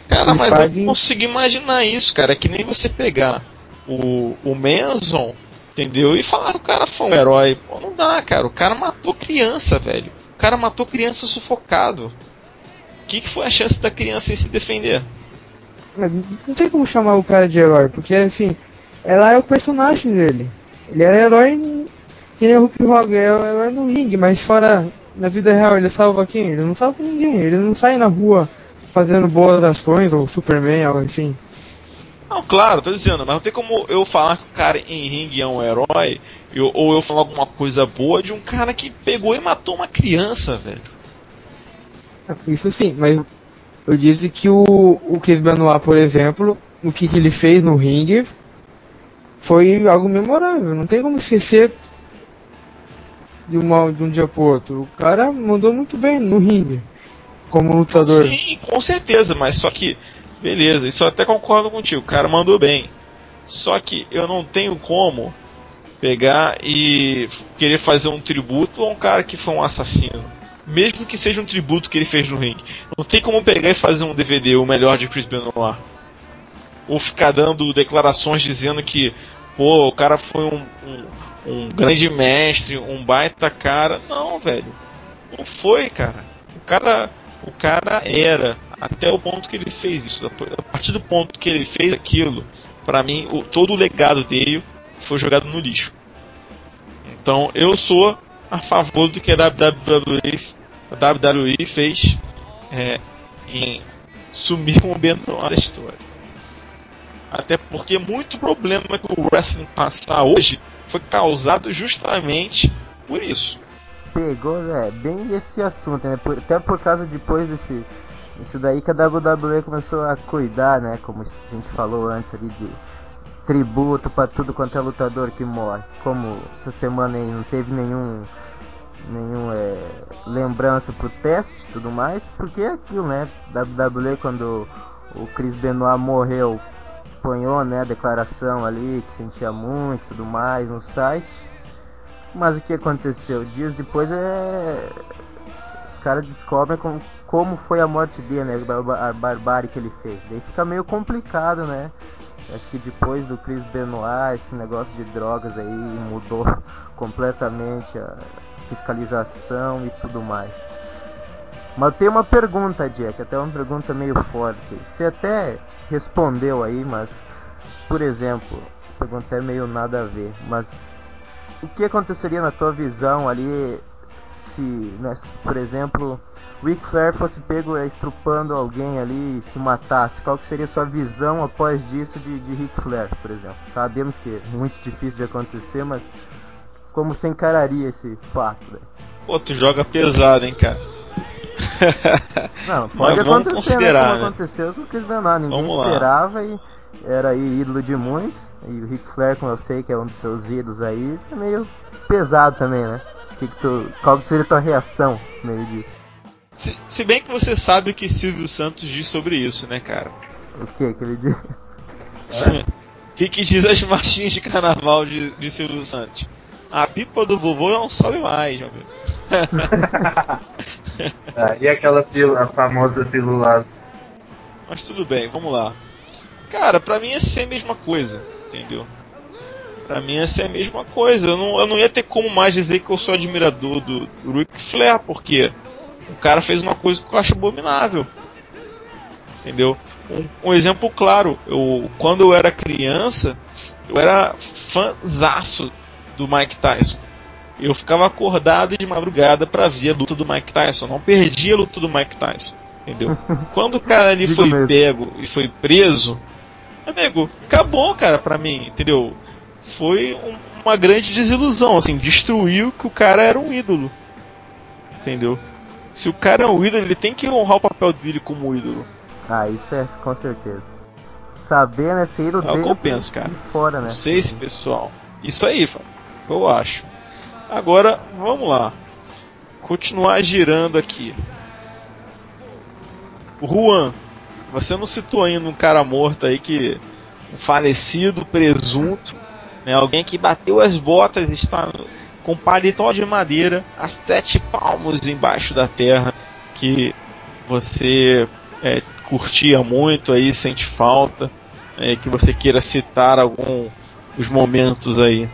Cara, mas eu não consigo imaginar isso, cara. É que nem você pegar o Manson, entendeu? E falar que o cara foi um herói. Pô, não dá, cara. O cara matou criança, velho. O cara matou criança sufocado. O que foi a chance da criança em se defender? Mas não tem como chamar o cara de herói, porque assim, ela é o personagem dele. Ele era herói que nem o Hulk Hogan, é herói no ringue, mas fora na vida real ele salva quem? Ele não salva ninguém, ele não sai na rua fazendo boas ações, ou Superman, algo assim. Não, claro, tô dizendo, mas não tem como eu falar que o cara em ringue é um herói, ou eu falar alguma coisa boa de um cara que pegou e matou uma criança, velho. Isso sim, mas eu disse que o Chris Benoit, por exemplo, o que ele fez no ringue foi algo memorável. Não tem como esquecer de um dia pro outro. O cara mandou muito bem no ringue, como lutador. Sim, com certeza, mas só que, beleza, isso eu até concordo contigo, o cara mandou bem. Só que eu não tenho como pegar e querer fazer um tributo a um cara que foi um assassino. Mesmo que seja um tributo que ele fez no ringue. Não tem como pegar e fazer um DVD, o melhor de Chris Benoit. Ou ficar dando declarações dizendo que, pô, o cara foi um grande mestre, um baita cara. Não, velho. Não foi, cara. O cara era, até o ponto que ele fez isso. A partir do ponto que ele fez aquilo, pra mim, todo o legado dele foi jogado no lixo. Então, eu sou a favor do que a WWE fez em sumir com o Benoit da história. Até porque muito problema que o wrestling passa hoje foi causado justamente por isso. Pegou, bem esse assunto, né? Até por causa depois isso daí que a WWE começou a cuidar, né? Como a gente falou antes ali, de tributo pra tudo quanto é lutador que morre. Como essa semana aí não teve nenhum lembrança pro teste e tudo mais, porque é aquilo, né? WWE, quando o Chris Benoit morreu, apanhou, né, a declaração ali que sentia muito e tudo mais no site. Mas o que aconteceu? Dias depois os caras descobrem como foi a morte dele, né? A barbárie que ele fez. Daí fica meio complicado, né? Acho que depois do Chris Benoit, esse negócio de drogas aí mudou completamente a fiscalização e tudo mais. Mas eu tenho uma pergunta, Jack, até uma pergunta meio forte. Você até respondeu aí, mas, por exemplo, a pergunta é meio nada a ver, mas o que aconteceria na tua visão ali se, né, por exemplo, Ric Flair fosse pego estrupando alguém ali e se matasse? Qual que seria a sua visão após disso de Ric Flair, por exemplo? Sabemos que é muito difícil de acontecer, mas como você encararia esse fato? Né? Pô, tu joga pesado, hein, cara. Não, pode acontecer, né? Como aconteceu com o Chris Benoit. Ninguém esperava e era aí ídolo de muitos. E o Ric Flair, como eu sei que é um dos seus ídolos aí, é meio pesado também, né? Qual que seria a tua reação no meio disso? Se bem que você sabe o que Silvio Santos diz sobre isso, né, cara? O que ele diz? O que diz as marchinhas de carnaval de Silvio Santos? A pipa do vovô não sobe mais, meu amigo. E aquela a famosa pílula? Mas tudo bem, vamos lá. Cara, pra mim ia ser a mesma coisa, entendeu? Pra mim ia ser a mesma coisa. Eu não ia ter como mais dizer que eu sou admirador do Ric Flair, porque o cara fez uma coisa que eu acho abominável. Entendeu? Um exemplo claro, quando eu era criança, eu era fãzaço do Mike Tyson. Eu ficava acordado de madrugada pra ver a luta do Mike Tyson. Não perdia a luta do Mike Tyson. Entendeu? Quando o cara ali foi pego e foi preso, amigo, acabou, cara, pra mim, entendeu? Foi uma grande desilusão, assim, destruiu que o cara era um ídolo. Entendeu? Se o cara é um ídolo, ele tem que honrar o papel dele como ídolo. Isso é com certeza. Saber, né, ser ídolo é o que eu penso, cara. Fora, né? Não sei se, pessoal. Isso aí, eu acho. Agora, vamos lá. Continuar girando aqui. O Juan, você não citou ainda um cara morto aí que... Um falecido, presunto, né? Alguém que bateu as botas e está com paletó de madeira a 7 palmos embaixo da terra, que você curtia muito aí, sente falta, que você queira citar algum dos momentos aí.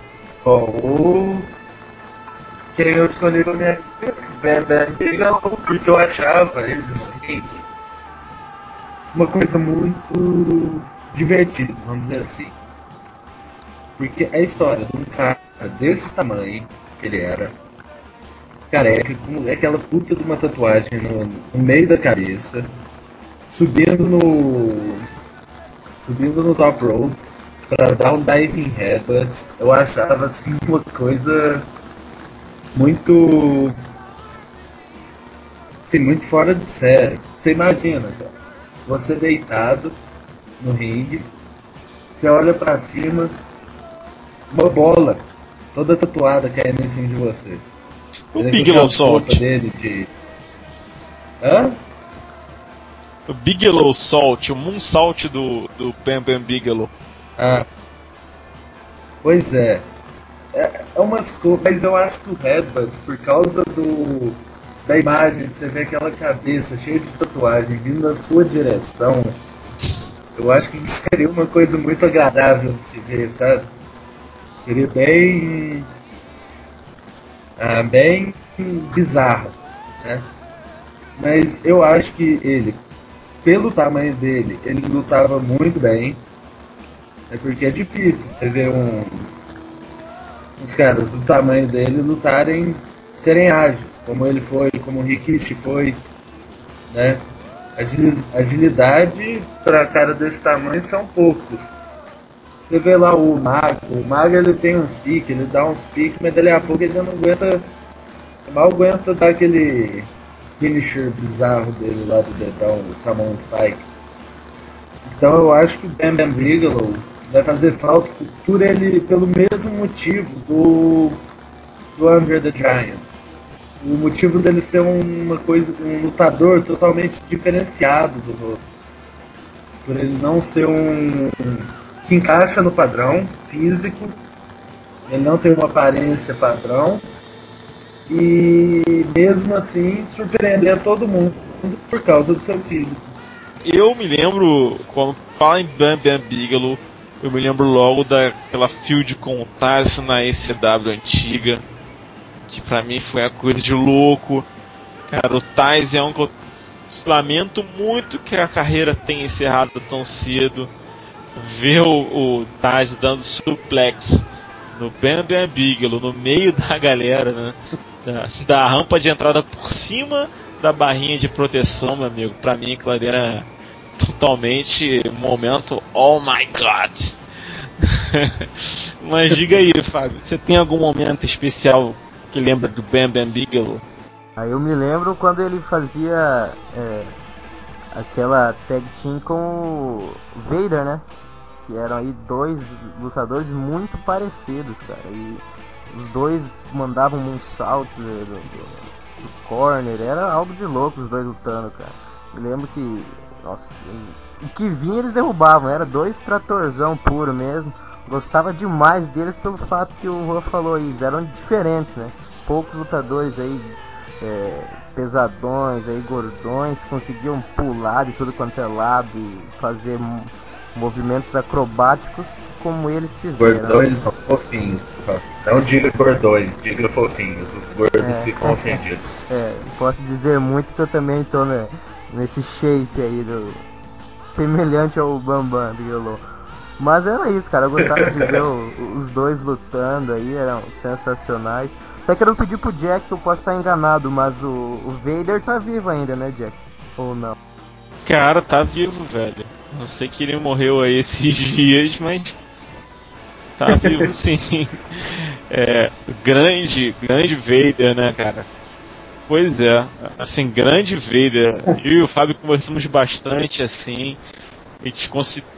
Quem eu escolhi pra minha Bam Bam Bigelow, porque eu achava ele assim, uma coisa muito divertida, vamos dizer assim. Porque a história de um cara desse tamanho que ele era, careca, com aquela puta de uma tatuagem no meio da cabeça, subindo no top rope para dar um diving headbutt, eu achava assim uma coisa muito, assim, muito fora de série. Você imagina, cara, você deitado no ringue, você olha para cima, uma bola toda tatuada caindo em cima de você. O Ele Bigelow com a roupa Salt. dele de... Hã? O Bigelow Salt, o Moonsault do Bam Bam Bigelow. Ah, pois é. É umas coisas, mas eu acho que o Headbutt, por causa da imagem, você vê aquela cabeça cheia de tatuagem vindo na sua direção, eu acho que seria uma coisa muito agradável de se ver, sabe? Seria bem bizarro, né? Mas eu acho que ele, pelo tamanho dele, ele lutava muito bem. É porque é difícil você ver uns caras do tamanho dele lutarem, serem ágeis, como ele foi, como o Rikishi foi, né? Agilidade para cara desse tamanho são poucos. Você vê lá o Mago ele tem um pique, ele dá uns piques, mas dali a pouco ele já não aguenta, mal aguenta dar aquele finisher bizarro dele lá do dedão, o Samoan Spike. Então eu acho que o Bam Bam Bigelow vai fazer falta pelo mesmo motivo do Andre the Giant. O motivo dele ser um lutador totalmente diferenciado do outro. Por ele não ser que encaixa no padrão físico, ele não tem uma aparência padrão e mesmo assim surpreender todo mundo por causa do seu físico. Eu me lembro, quando fala em Bam Bam Bigelow, eu me lembro logo daquela feud com o Tyson na ECW antiga, que pra mim foi a coisa de louco. Cara, o Tyson é um que eu lamento muito que a carreira tenha encerrado tão cedo. Ver o Tyson dando suplex no Bam Bam Bigelow, no meio da galera, né? Da rampa de entrada por cima da barrinha de proteção, meu amigo. Pra mim, aquilo ali era totalmente um momento oh my god. Mas diga aí, Fábio, você tem algum momento especial que lembra do Bam Bam Bigelow? Aí eu me lembro quando ele fazia aquela tag team com o Vader, né? Que eram aí dois lutadores muito parecidos, cara. E os dois mandavam um salto do corner. Era algo de louco os dois lutando, cara. Eu lembro que, nossa, o que vinha eles derrubavam. Era dois tratorzão puro mesmo. Gostava demais deles pelo fato que o Juan falou aí. Eles eram diferentes, né? Poucos lutadores aí pesadões, aí gordões, conseguiam pular de tudo quanto é lado e fazer movimentos acrobáticos como eles fizeram. Gordões não, fofinhos. Não diga gordões, diga fofinhos. Os gordos ficam ofendidos. Posso dizer muito que eu também tô nesse shape aí, semelhante ao Bambam Bigelow. Mas era isso, cara. Eu gostava de ver os dois lutando aí, eram sensacionais. Até quero pedir pro Jack, que eu posso estar enganado, mas o Vader tá vivo ainda, né, Jack? Ou não? Cara, tá vivo, velho. Não sei que ele morreu aí esses dias, mas tá vivo sim. Grande Vader, né, cara? Pois é, assim, grande Vader. Eu e o Fábio conversamos bastante, assim. A gente conseguiu.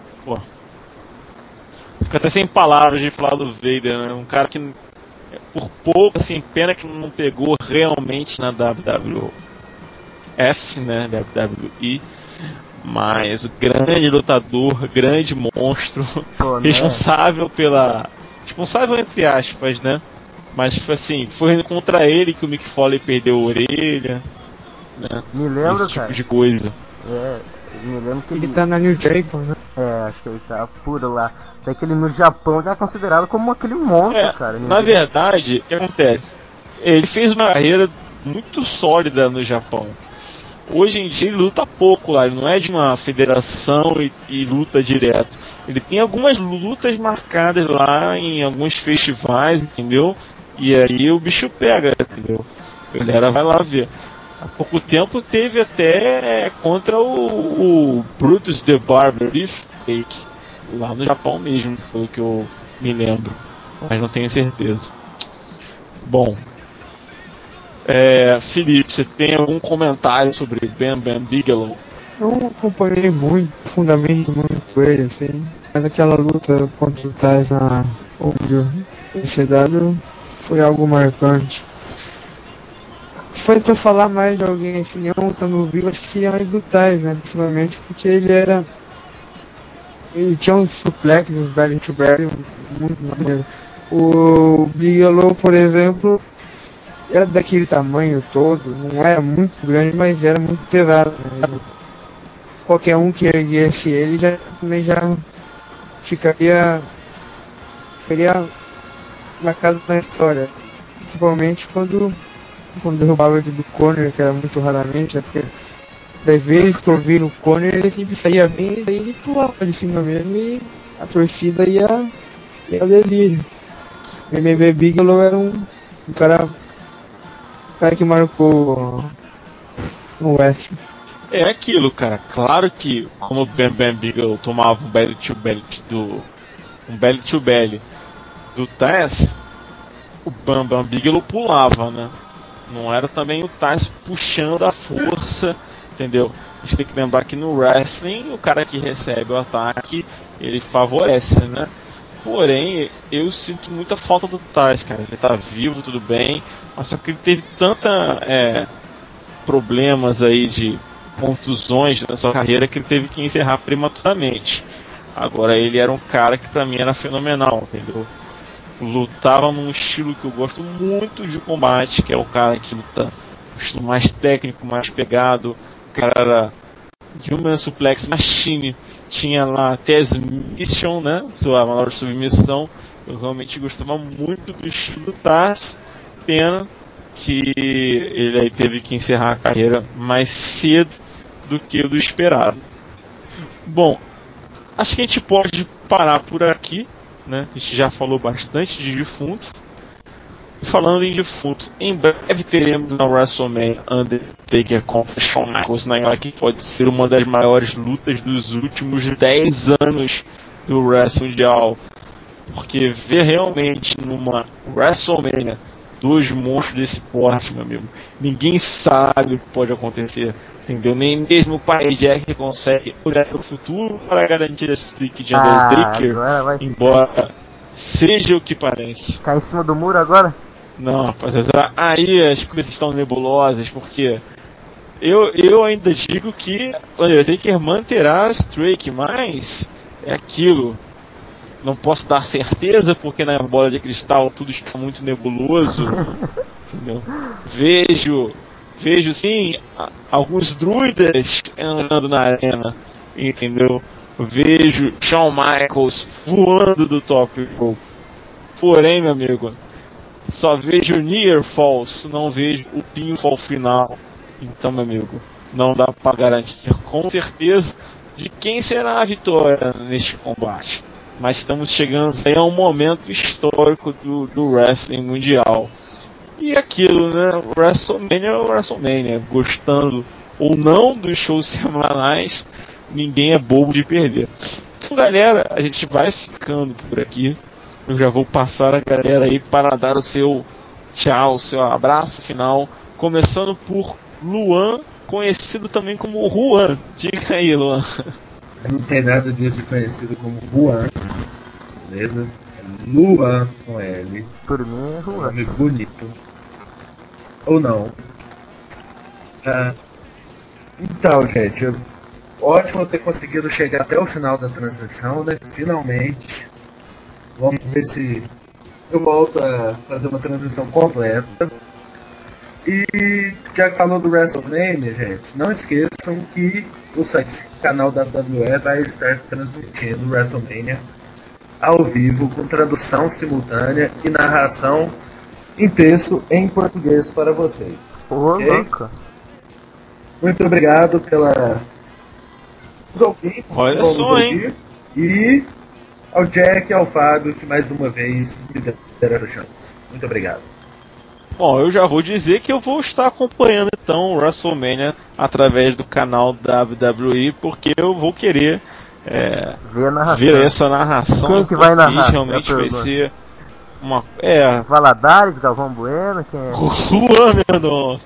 Fico até sem palavras de falar do Vader, né? Um cara que, por pouco, assim, pena que não pegou realmente na WWF, né? WWE. Mas o grande lutador, grande monstro, Pô, né? responsável responsável entre aspas, né? Mas assim, foi contra ele que o Mick Foley perdeu a orelha, né? Me lembro, Esse tipo cara. de coisa. Eu me lembro que Ele tá na New Japan, né? acho que ele tá puro lá. Até que ele no Japão já é considerado como aquele monstro, cara. Na verdade, o que acontece? Ele fez uma carreira muito sólida no Japão. Hoje em dia ele luta pouco lá, ele não é de uma federação e luta direto. Ele tem algumas lutas marcadas lá em alguns festivais, entendeu? E aí o bicho pega, entendeu? A galera vai lá ver. Há pouco tempo teve até contra o Brutus the Barber Beefcake, lá no Japão mesmo, pelo que eu me lembro. Mas não tenho certeza. Bom, Felipe, você tem algum comentário sobre Bam Bam Bigelow? Não acompanhei muito, profundamente muito ele, assim. Mas aquela luta contra o Taz na WCW foi algo marcante. Foi pra falar mais de alguém assim, não lutando vivo, acho que seria mais do Taz, né? Principalmente porque ele tinha um suplex, um belly to belly muito maneiro. O Bigelow, por exemplo, era daquele tamanho todo, não era muito grande, mas era muito pesado, né? Qualquer um que erguesse ele também já ficaria marcado na história. Principalmente quando derrubava ele do corner, que era muito raramente, né? Porque das vezes que eu vi no corner ele sempre saía bem e daí ele pulava de cima mesmo e a torcida ia ao delírio. O MB Bigelow era um cara que marcou o West. É aquilo, cara. Claro que como o Bam Bam Bigelow tomava um belly to belly do Taz, o Bam Bam Bigelow pulava, né? Não era também o Taz puxando a força, entendeu? A gente tem que lembrar que no wrestling o cara que recebe o ataque ele favorece, né? Porém, eu sinto muita falta do Taz, cara. Ele tá vivo, tudo bem, mas só que ele teve tanta problemas aí de contusões na sua carreira que ele teve que encerrar prematuramente. Agora ele era um cara que pra mim era fenomenal, entendeu? Lutava num estilo que eu gosto muito de combate, que é o cara que luta um estilo mais técnico, mais pegado. O cara era Human Suplex Machine, tinha lá Taz Mission, né? Sua maior submissão. Eu realmente gostava muito do estilo Taz. Pena que ele aí teve que encerrar a carreira mais cedo do que o do esperado. Bom, acho que a gente pode parar por aqui, né? A gente já falou bastante de defunto. E falando em defunto, em breve teremos na WrestleMania Undertaker contra Shawn Michaels naquela que pode ser uma das maiores lutas dos últimos 10 anos do wrestling mundial. Porque ver realmente numa WrestleMania dois monstros desse porte, meu amigo, ninguém sabe o que pode acontecer, entendeu? Nem mesmo o pai Jack consegue olhar para o futuro para garantir esse pique de Undertaker, embora seja o que parece. Cai em cima do muro agora? Não, rapaziada, aí as coisas estão nebulosas, porque eu ainda digo que o Undertaker manterá a streak, mas é aquilo. Não posso dar certeza porque na bola de cristal tudo está muito nebuloso. Entendeu? Vejo sim alguns druidas andando na arena, entendeu? Vejo Shawn Michaels voando do top rope. Porém, meu amigo, só vejo Near Falls, não vejo o pinfall final. Então, meu amigo, não dá para garantir com certeza de quem será a vitória neste combate. Mas estamos chegando aí a um momento histórico do wrestling mundial. E aquilo, né? WrestleMania é WrestleMania. Gostando ou não dos shows semanais, ninguém é bobo de perder. Então, galera, a gente vai ficando por aqui. Eu já vou passar a galera aí para dar o seu tchau, o seu abraço final. Começando por Luan, conhecido também como Juan. Diga aí, Luan. Não tem nada disso conhecido como Juan, beleza? É Luan com L. Por mim é Um Juan. nome bonito. Ou não. Então, gente, ótimo ter conseguido chegar até o final da transmissão, né? Finalmente. Vamos ver se eu volto a fazer uma transmissão completa. E já que falou do WrestleMania, gente, não esqueçam que o site canal da WWE vai estar transmitindo o WrestleMania ao vivo, com tradução simultânea e narração em texto em português para vocês. Ô, louco. Muito obrigado os ouvintes Olha que vão só, nos hein? ouvir. E ao Jack e ao Fábio, que mais uma vez me deram essa chance. Muito obrigado. Bom, eu já vou dizer que eu vou estar acompanhando então o WrestleMania através do canal WWE, porque eu vou querer ver essa narração. Quem que vai narrar? Realmente vai ser uma. Valadares, Galvão Bueno, quem é? O Juan, meu nossa.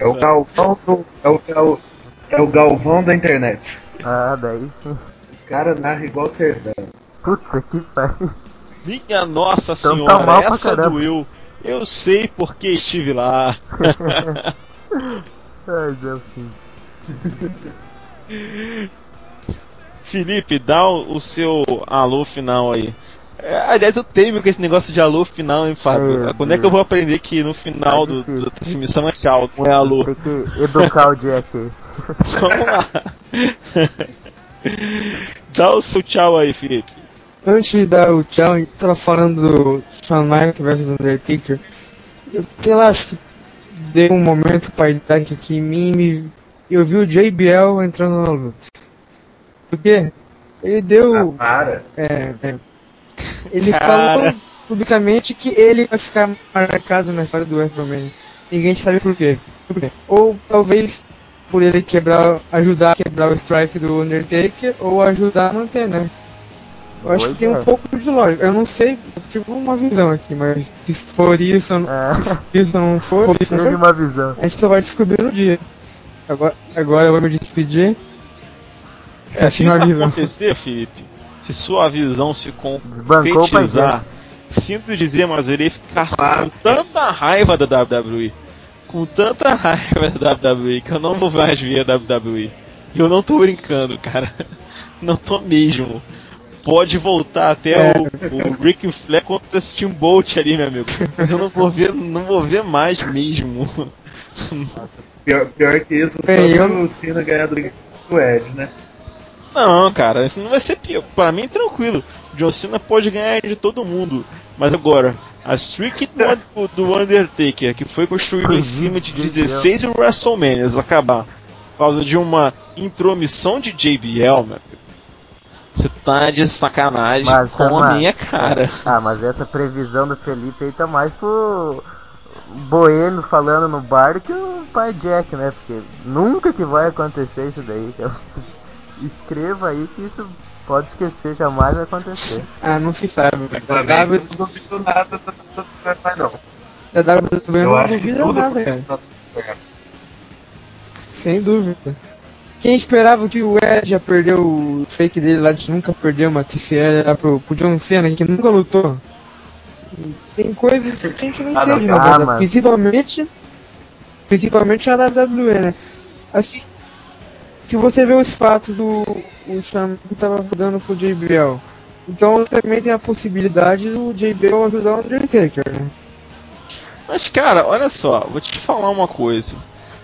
É o Galvão da internet. Ah, daí sim. O cara narra igual Serdão. Putz, aqui pariu. Minha nossa Então senhora, tá mal pra essa caramba. doeu. Eu sei porque estive lá. Ai, Zé Fim. Felipe, dá o seu alô final aí. Aliás, eu temo com esse negócio de alô final, hein, Fábio? Quando é que eu vou aprender que no final da transmissão é tchau, não é alô? Tem que educar o Jack aí. Vamos lá. Dá o seu tchau aí, Felipe. Antes de dar o tchau, eu tava falando do Shawn Michaels vs Undertaker. Eu acho que deu um momento para Isaac que em mim eu vi o JBL entrando na luta. Por quê? Ele deu. Para. Ele falou publicamente que ele vai ficar marcado na história do WrestleMania. Ninguém sabe por quê. Ou talvez por ele ajudar a quebrar o strike do Undertaker, ou ajudar a manter, né? Eu acho que tem um pouco de lógica. Eu não sei, eu tive uma visão aqui, mas se for isso, isso não for, Teve uma visão. a gente só vai descobrir no dia. Agora eu vou me despedir. Se isso acontecer, Felipe, se sua visão se desbancou, concretizar, sinto dizer, mas eu irei ficar com tanta raiva da WWE, com tanta raiva da WWE, que eu não vou mais ver a WWE. E eu não tô brincando, cara. Não tô mesmo. Pode voltar até o Ric Flair contra Steamboat ali, meu amigo. Mas eu não vou ver mais mesmo. Nossa, pior que isso, só se o Cena ganhar do Edge, né? Não, cara, isso não vai ser pior. Pra mim, tranquilo. John Cena pode ganhar de todo mundo. Mas agora, a streak do Undertaker, que foi construída em cima de 16 WrestleManias, acabar por causa de uma intromissão de JBL, meu amigo. Você tá de sacanagem com a minha cara. Mas essa previsão do Felipe aí tá mais pro Bueno falando no bar do que o pai Jack, né? Porque nunca que vai acontecer isso daí. Escreva aí que isso pode esquecer, jamais vai acontecer. Não se sabe. Eu não duvido nada não. Da WWE Eu não acho que duvida tudo nada, cara. Sem dúvida. Quem esperava que o Edge já perdeu o fake dele lá de nunca perder uma TCL lá pro John Cena, que nunca lutou? Tem coisas que a gente não entende, né? Principalmente na WWE, né? Assim, se você vê os fatos do Shawn que tava ajudando com o JBL, então também tem a possibilidade do JBL ajudar o Undertaker, né? Mas cara, olha só, vou te falar uma coisa.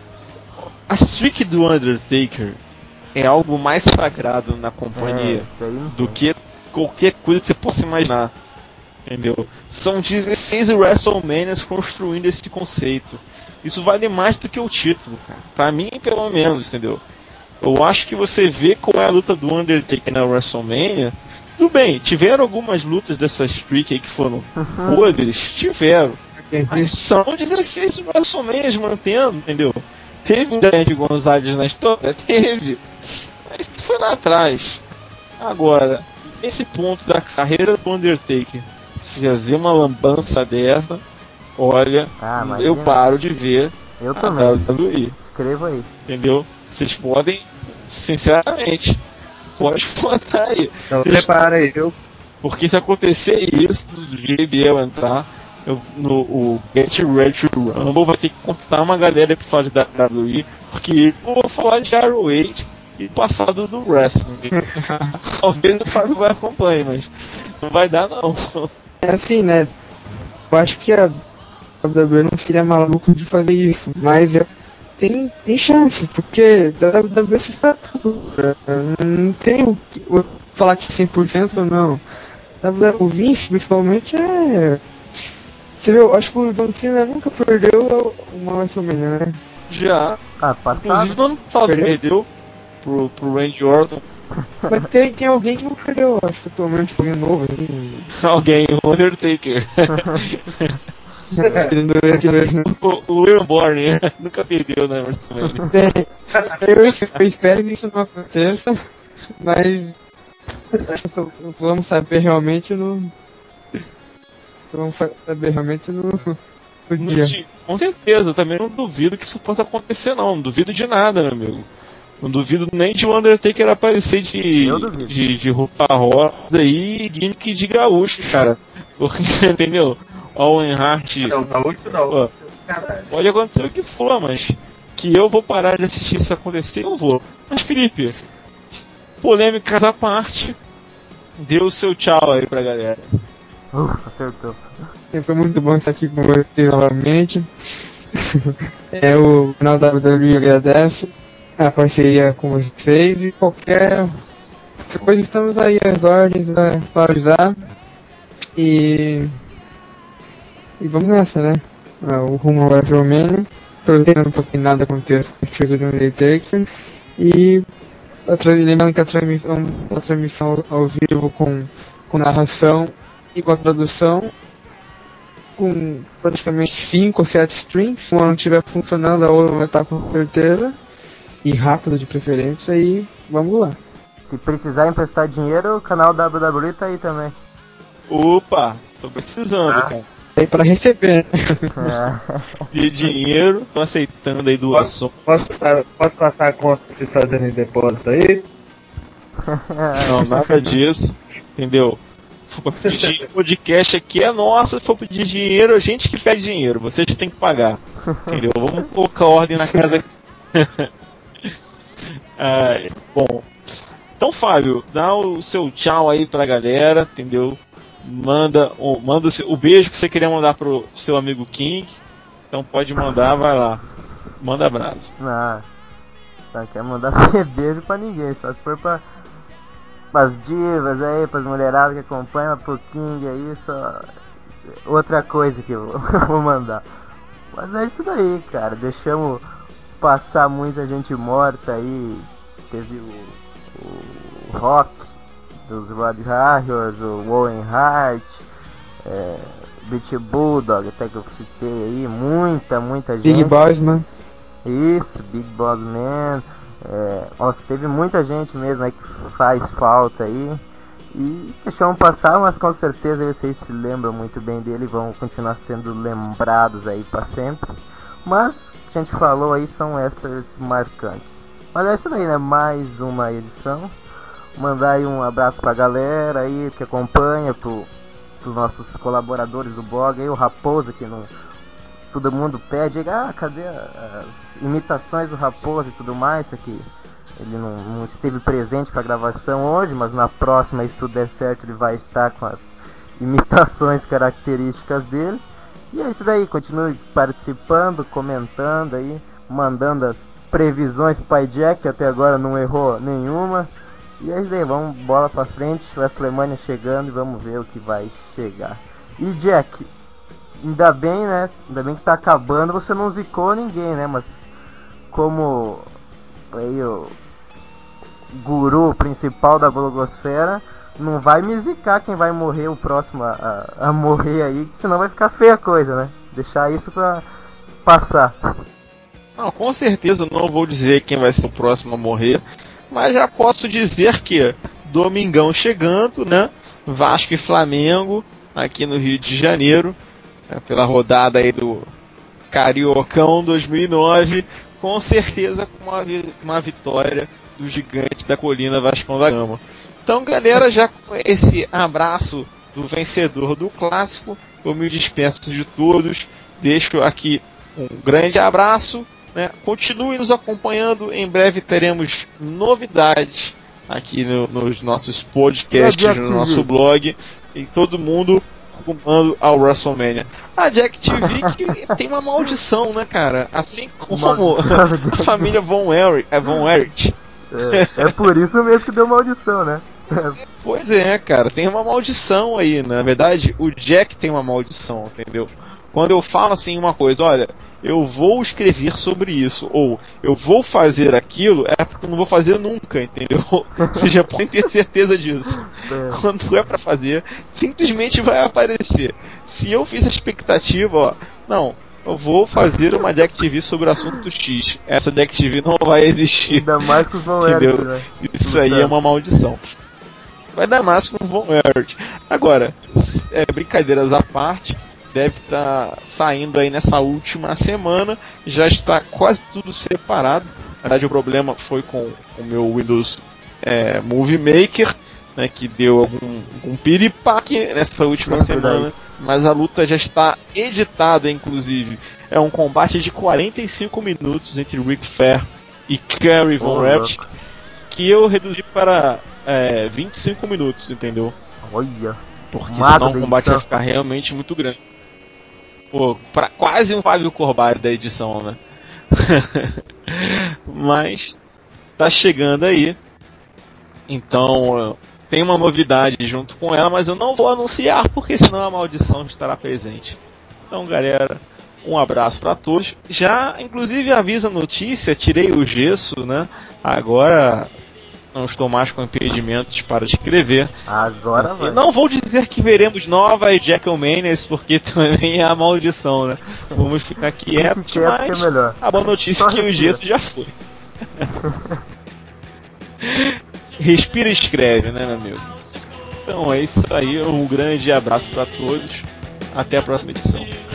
A streak do Undertaker é algo mais sagrado na companhia do que qualquer coisa que você possa imaginar. Entendeu? São 16 WrestleManias construindo esse conceito. Isso vale mais do que o título, cara. Pra mim, pelo menos, entendeu? Eu acho que você vê qual é a luta do Undertaker na WrestleMania. Tudo bem, tiveram algumas lutas dessa streak aí que foram podres, tiveram. Mas são 16 WrestleManias mantendo, entendeu? Teve um Dante Gonzalez na história? Teve. Mas isso foi lá atrás. Agora, nesse ponto da carreira do Undertaker, fazer uma lambança dessa, olha, eu paro de ver eu a também. WWE. Escreva aí. Entendeu? Vocês podem, sinceramente, pode botar aí. Então prepara aí, viu? Porque se acontecer isso, do JBL entrar, o Get Ready to Rumble vai ter que contar uma galera pra falar de WWE, porque eu vou falar de ROH e passado do wrestling. Talvez o Fábio vai acompanhar, mas não vai dar não. É assim, né? Eu acho que a WWE não seria maluco de fazer isso, mas tem chance, porque da WWE se espera tudo. Não tem o que falar que 100% ou não. O Vince, principalmente, Você vê, eu acho que o John Cena nunca perdeu uma WrestleMania, né? Já. Passado? Inclusive no ano passado perdeu pro Randy Orton. Mas tem alguém que não perdeu, acho que atualmente foi novo. Alguém, o Undertaker. O William Borne nunca perdeu na WrestleMania. Eu espero que isso não aconteça, mas vamos saber realmente no dia. Com certeza, eu também não duvido que isso possa acontecer não duvido de nada, meu amigo. Não duvido nem de o Undertaker aparecer de roupa rosa aí e gimmick de gaúcho, cara. Porque, entendeu? Owen Hart. Não, gaúcho não. Pode acontecer o que for, mas que eu vou parar de assistir isso acontecer, eu vou. Mas Felipe, polêmicas à parte, dê o seu tchau aí pra galera. Acertou. Foi muito bom estar aqui com você novamente. O canal WWE agradece a parceria com vocês e qualquer coisa estamos aí às ordens para atualizar e vamos nessa, né? O rumo ao WrestleMania, torcendo para que nada aconteça com o estilo do Undertaker e lembrando que a transmissão ao vivo com narração e com a tradução com praticamente 5 ou 7 streams, se uma não estiver funcionando, a outra vai estar com certeza. E rápido de preferência, e vamos lá. Se precisar emprestar dinheiro, o canal WWE tá aí também. Opa, tô precisando, cara. É para receber, né? De dinheiro, tô aceitando aí doação. Posso passar a conta pra vocês fazerem depósito aí? Não, nada disso, entendeu? Se for pedir podcast aqui é nosso, se for pedir dinheiro, a gente que pede dinheiro, vocês têm que pagar, entendeu? Vamos colocar ordem na casa aqui. Bom, então Fábio, dá o seu tchau aí pra galera, entendeu? Manda o beijo que você queria mandar pro seu amigo King. Então pode mandar, vai lá. Manda abraço. Não quer mandar beijo pra ninguém, só se for pras divas aí, pras mulheradas que acompanham, pro King aí, só outra coisa que eu vou mandar. Mas é isso daí, cara, deixamos passar muita gente morta aí. Teve o Rock dos Road Warriors, o Owen Hart, Beach Bulldog, até que eu citei aí, muita gente. Big Boss Man. Isso, Big Boss Man. Nossa, teve muita gente mesmo aí que faz falta aí. E deixamos passar, mas com certeza vocês se lembram muito bem dele e vão continuar sendo lembrados aí pra sempre. Mas o que a gente falou aí são extras marcantes. Mas é isso daí, né? Mais uma edição. Mandar aí um abraço pra galera aí que acompanha, pros nossos colaboradores do blog aí, o Raposa, que não, todo mundo pede, cadê as imitações do Raposa e tudo mais, aqui ele não esteve presente pra gravação hoje, mas na próxima, se tudo der certo, ele vai estar com as imitações características dele. E é isso daí, continue participando, comentando aí, mandando as previsões pro Pai Jack, que até agora não errou nenhuma. E é isso daí, vamos bola pra frente, WrestleMania chegando e vamos ver o que vai chegar. E Jack, ainda bem, né? Ainda bem que tá acabando, você não zicou ninguém, né? Mas como aí o guru principal da blogosfera, não vai me zicar quem vai morrer o próximo a morrer aí, que senão vai ficar feia a coisa, né? Deixar isso pra passar. Não, com certeza não vou dizer quem vai ser o próximo a morrer, mas já posso dizer que domingão chegando, né? Vasco e Flamengo aqui no Rio de Janeiro, pela rodada aí do Cariocão 2009, com certeza com uma vitória do gigante da colina Vascão da Gama. Então, galera, já com esse abraço do vencedor do clássico, eu me despeço de todos, deixo aqui um grande abraço, né? Continue nos acompanhando, em breve teremos novidades aqui nos nossos podcasts, no nosso blog, e todo mundo rumando ao WrestleMania. A Jack TV que tem uma maldição, né, cara? Assim como a família Von Erich. É por isso mesmo que deu maldição, né? Pois é, cara, tem uma maldição aí. Na verdade, o Jack tem uma maldição, entendeu? Quando eu falo assim uma coisa, olha, eu vou escrever sobre isso, ou eu vou fazer aquilo, é porque eu não vou fazer nunca, entendeu? Você já pode ter certeza disso. Quando é pra fazer, simplesmente vai aparecer. Se eu fiz a expectativa, ó, não, eu vou fazer uma Jack TV sobre o assunto X. Essa Jack TV não vai existir. Ainda mais com os Von Erich, né? Isso aí é uma maldição. Vai dar mais com o Von Erich. Agora, brincadeiras à parte, deve estar saindo aí nessa última semana. Já está quase tudo separado. Na verdade, o problema foi com o meu Windows Movie Maker, né, que deu algum piripaque nessa última semana. Mas a luta já está editada, inclusive. É um combate de 45 minutos entre Ric Flair e Kerry Von Erich, que eu reduzi para 25 minutos, entendeu? Olha, porque senão o combate vai ficar realmente muito grande. Pô, quase um Fábio Corbari da edição, né? Mas tá chegando aí. Então tem uma novidade junto com ela, mas eu não vou anunciar porque senão a maldição estará presente. Então, galera, um abraço para todos. Já, inclusive, avisa a notícia, tirei o gesso, né? Agora não estou mais com impedimentos para escrever. Agora vai. Eu não vou dizer que veremos novas Jackmanias, porque também é a maldição, né? Vamos ficar quietos, mas que é melhor. A boa notícia é que o gesso já foi. Respira e escreve, né, meu amigo? Então é isso aí, um grande abraço para todos. Até a próxima edição.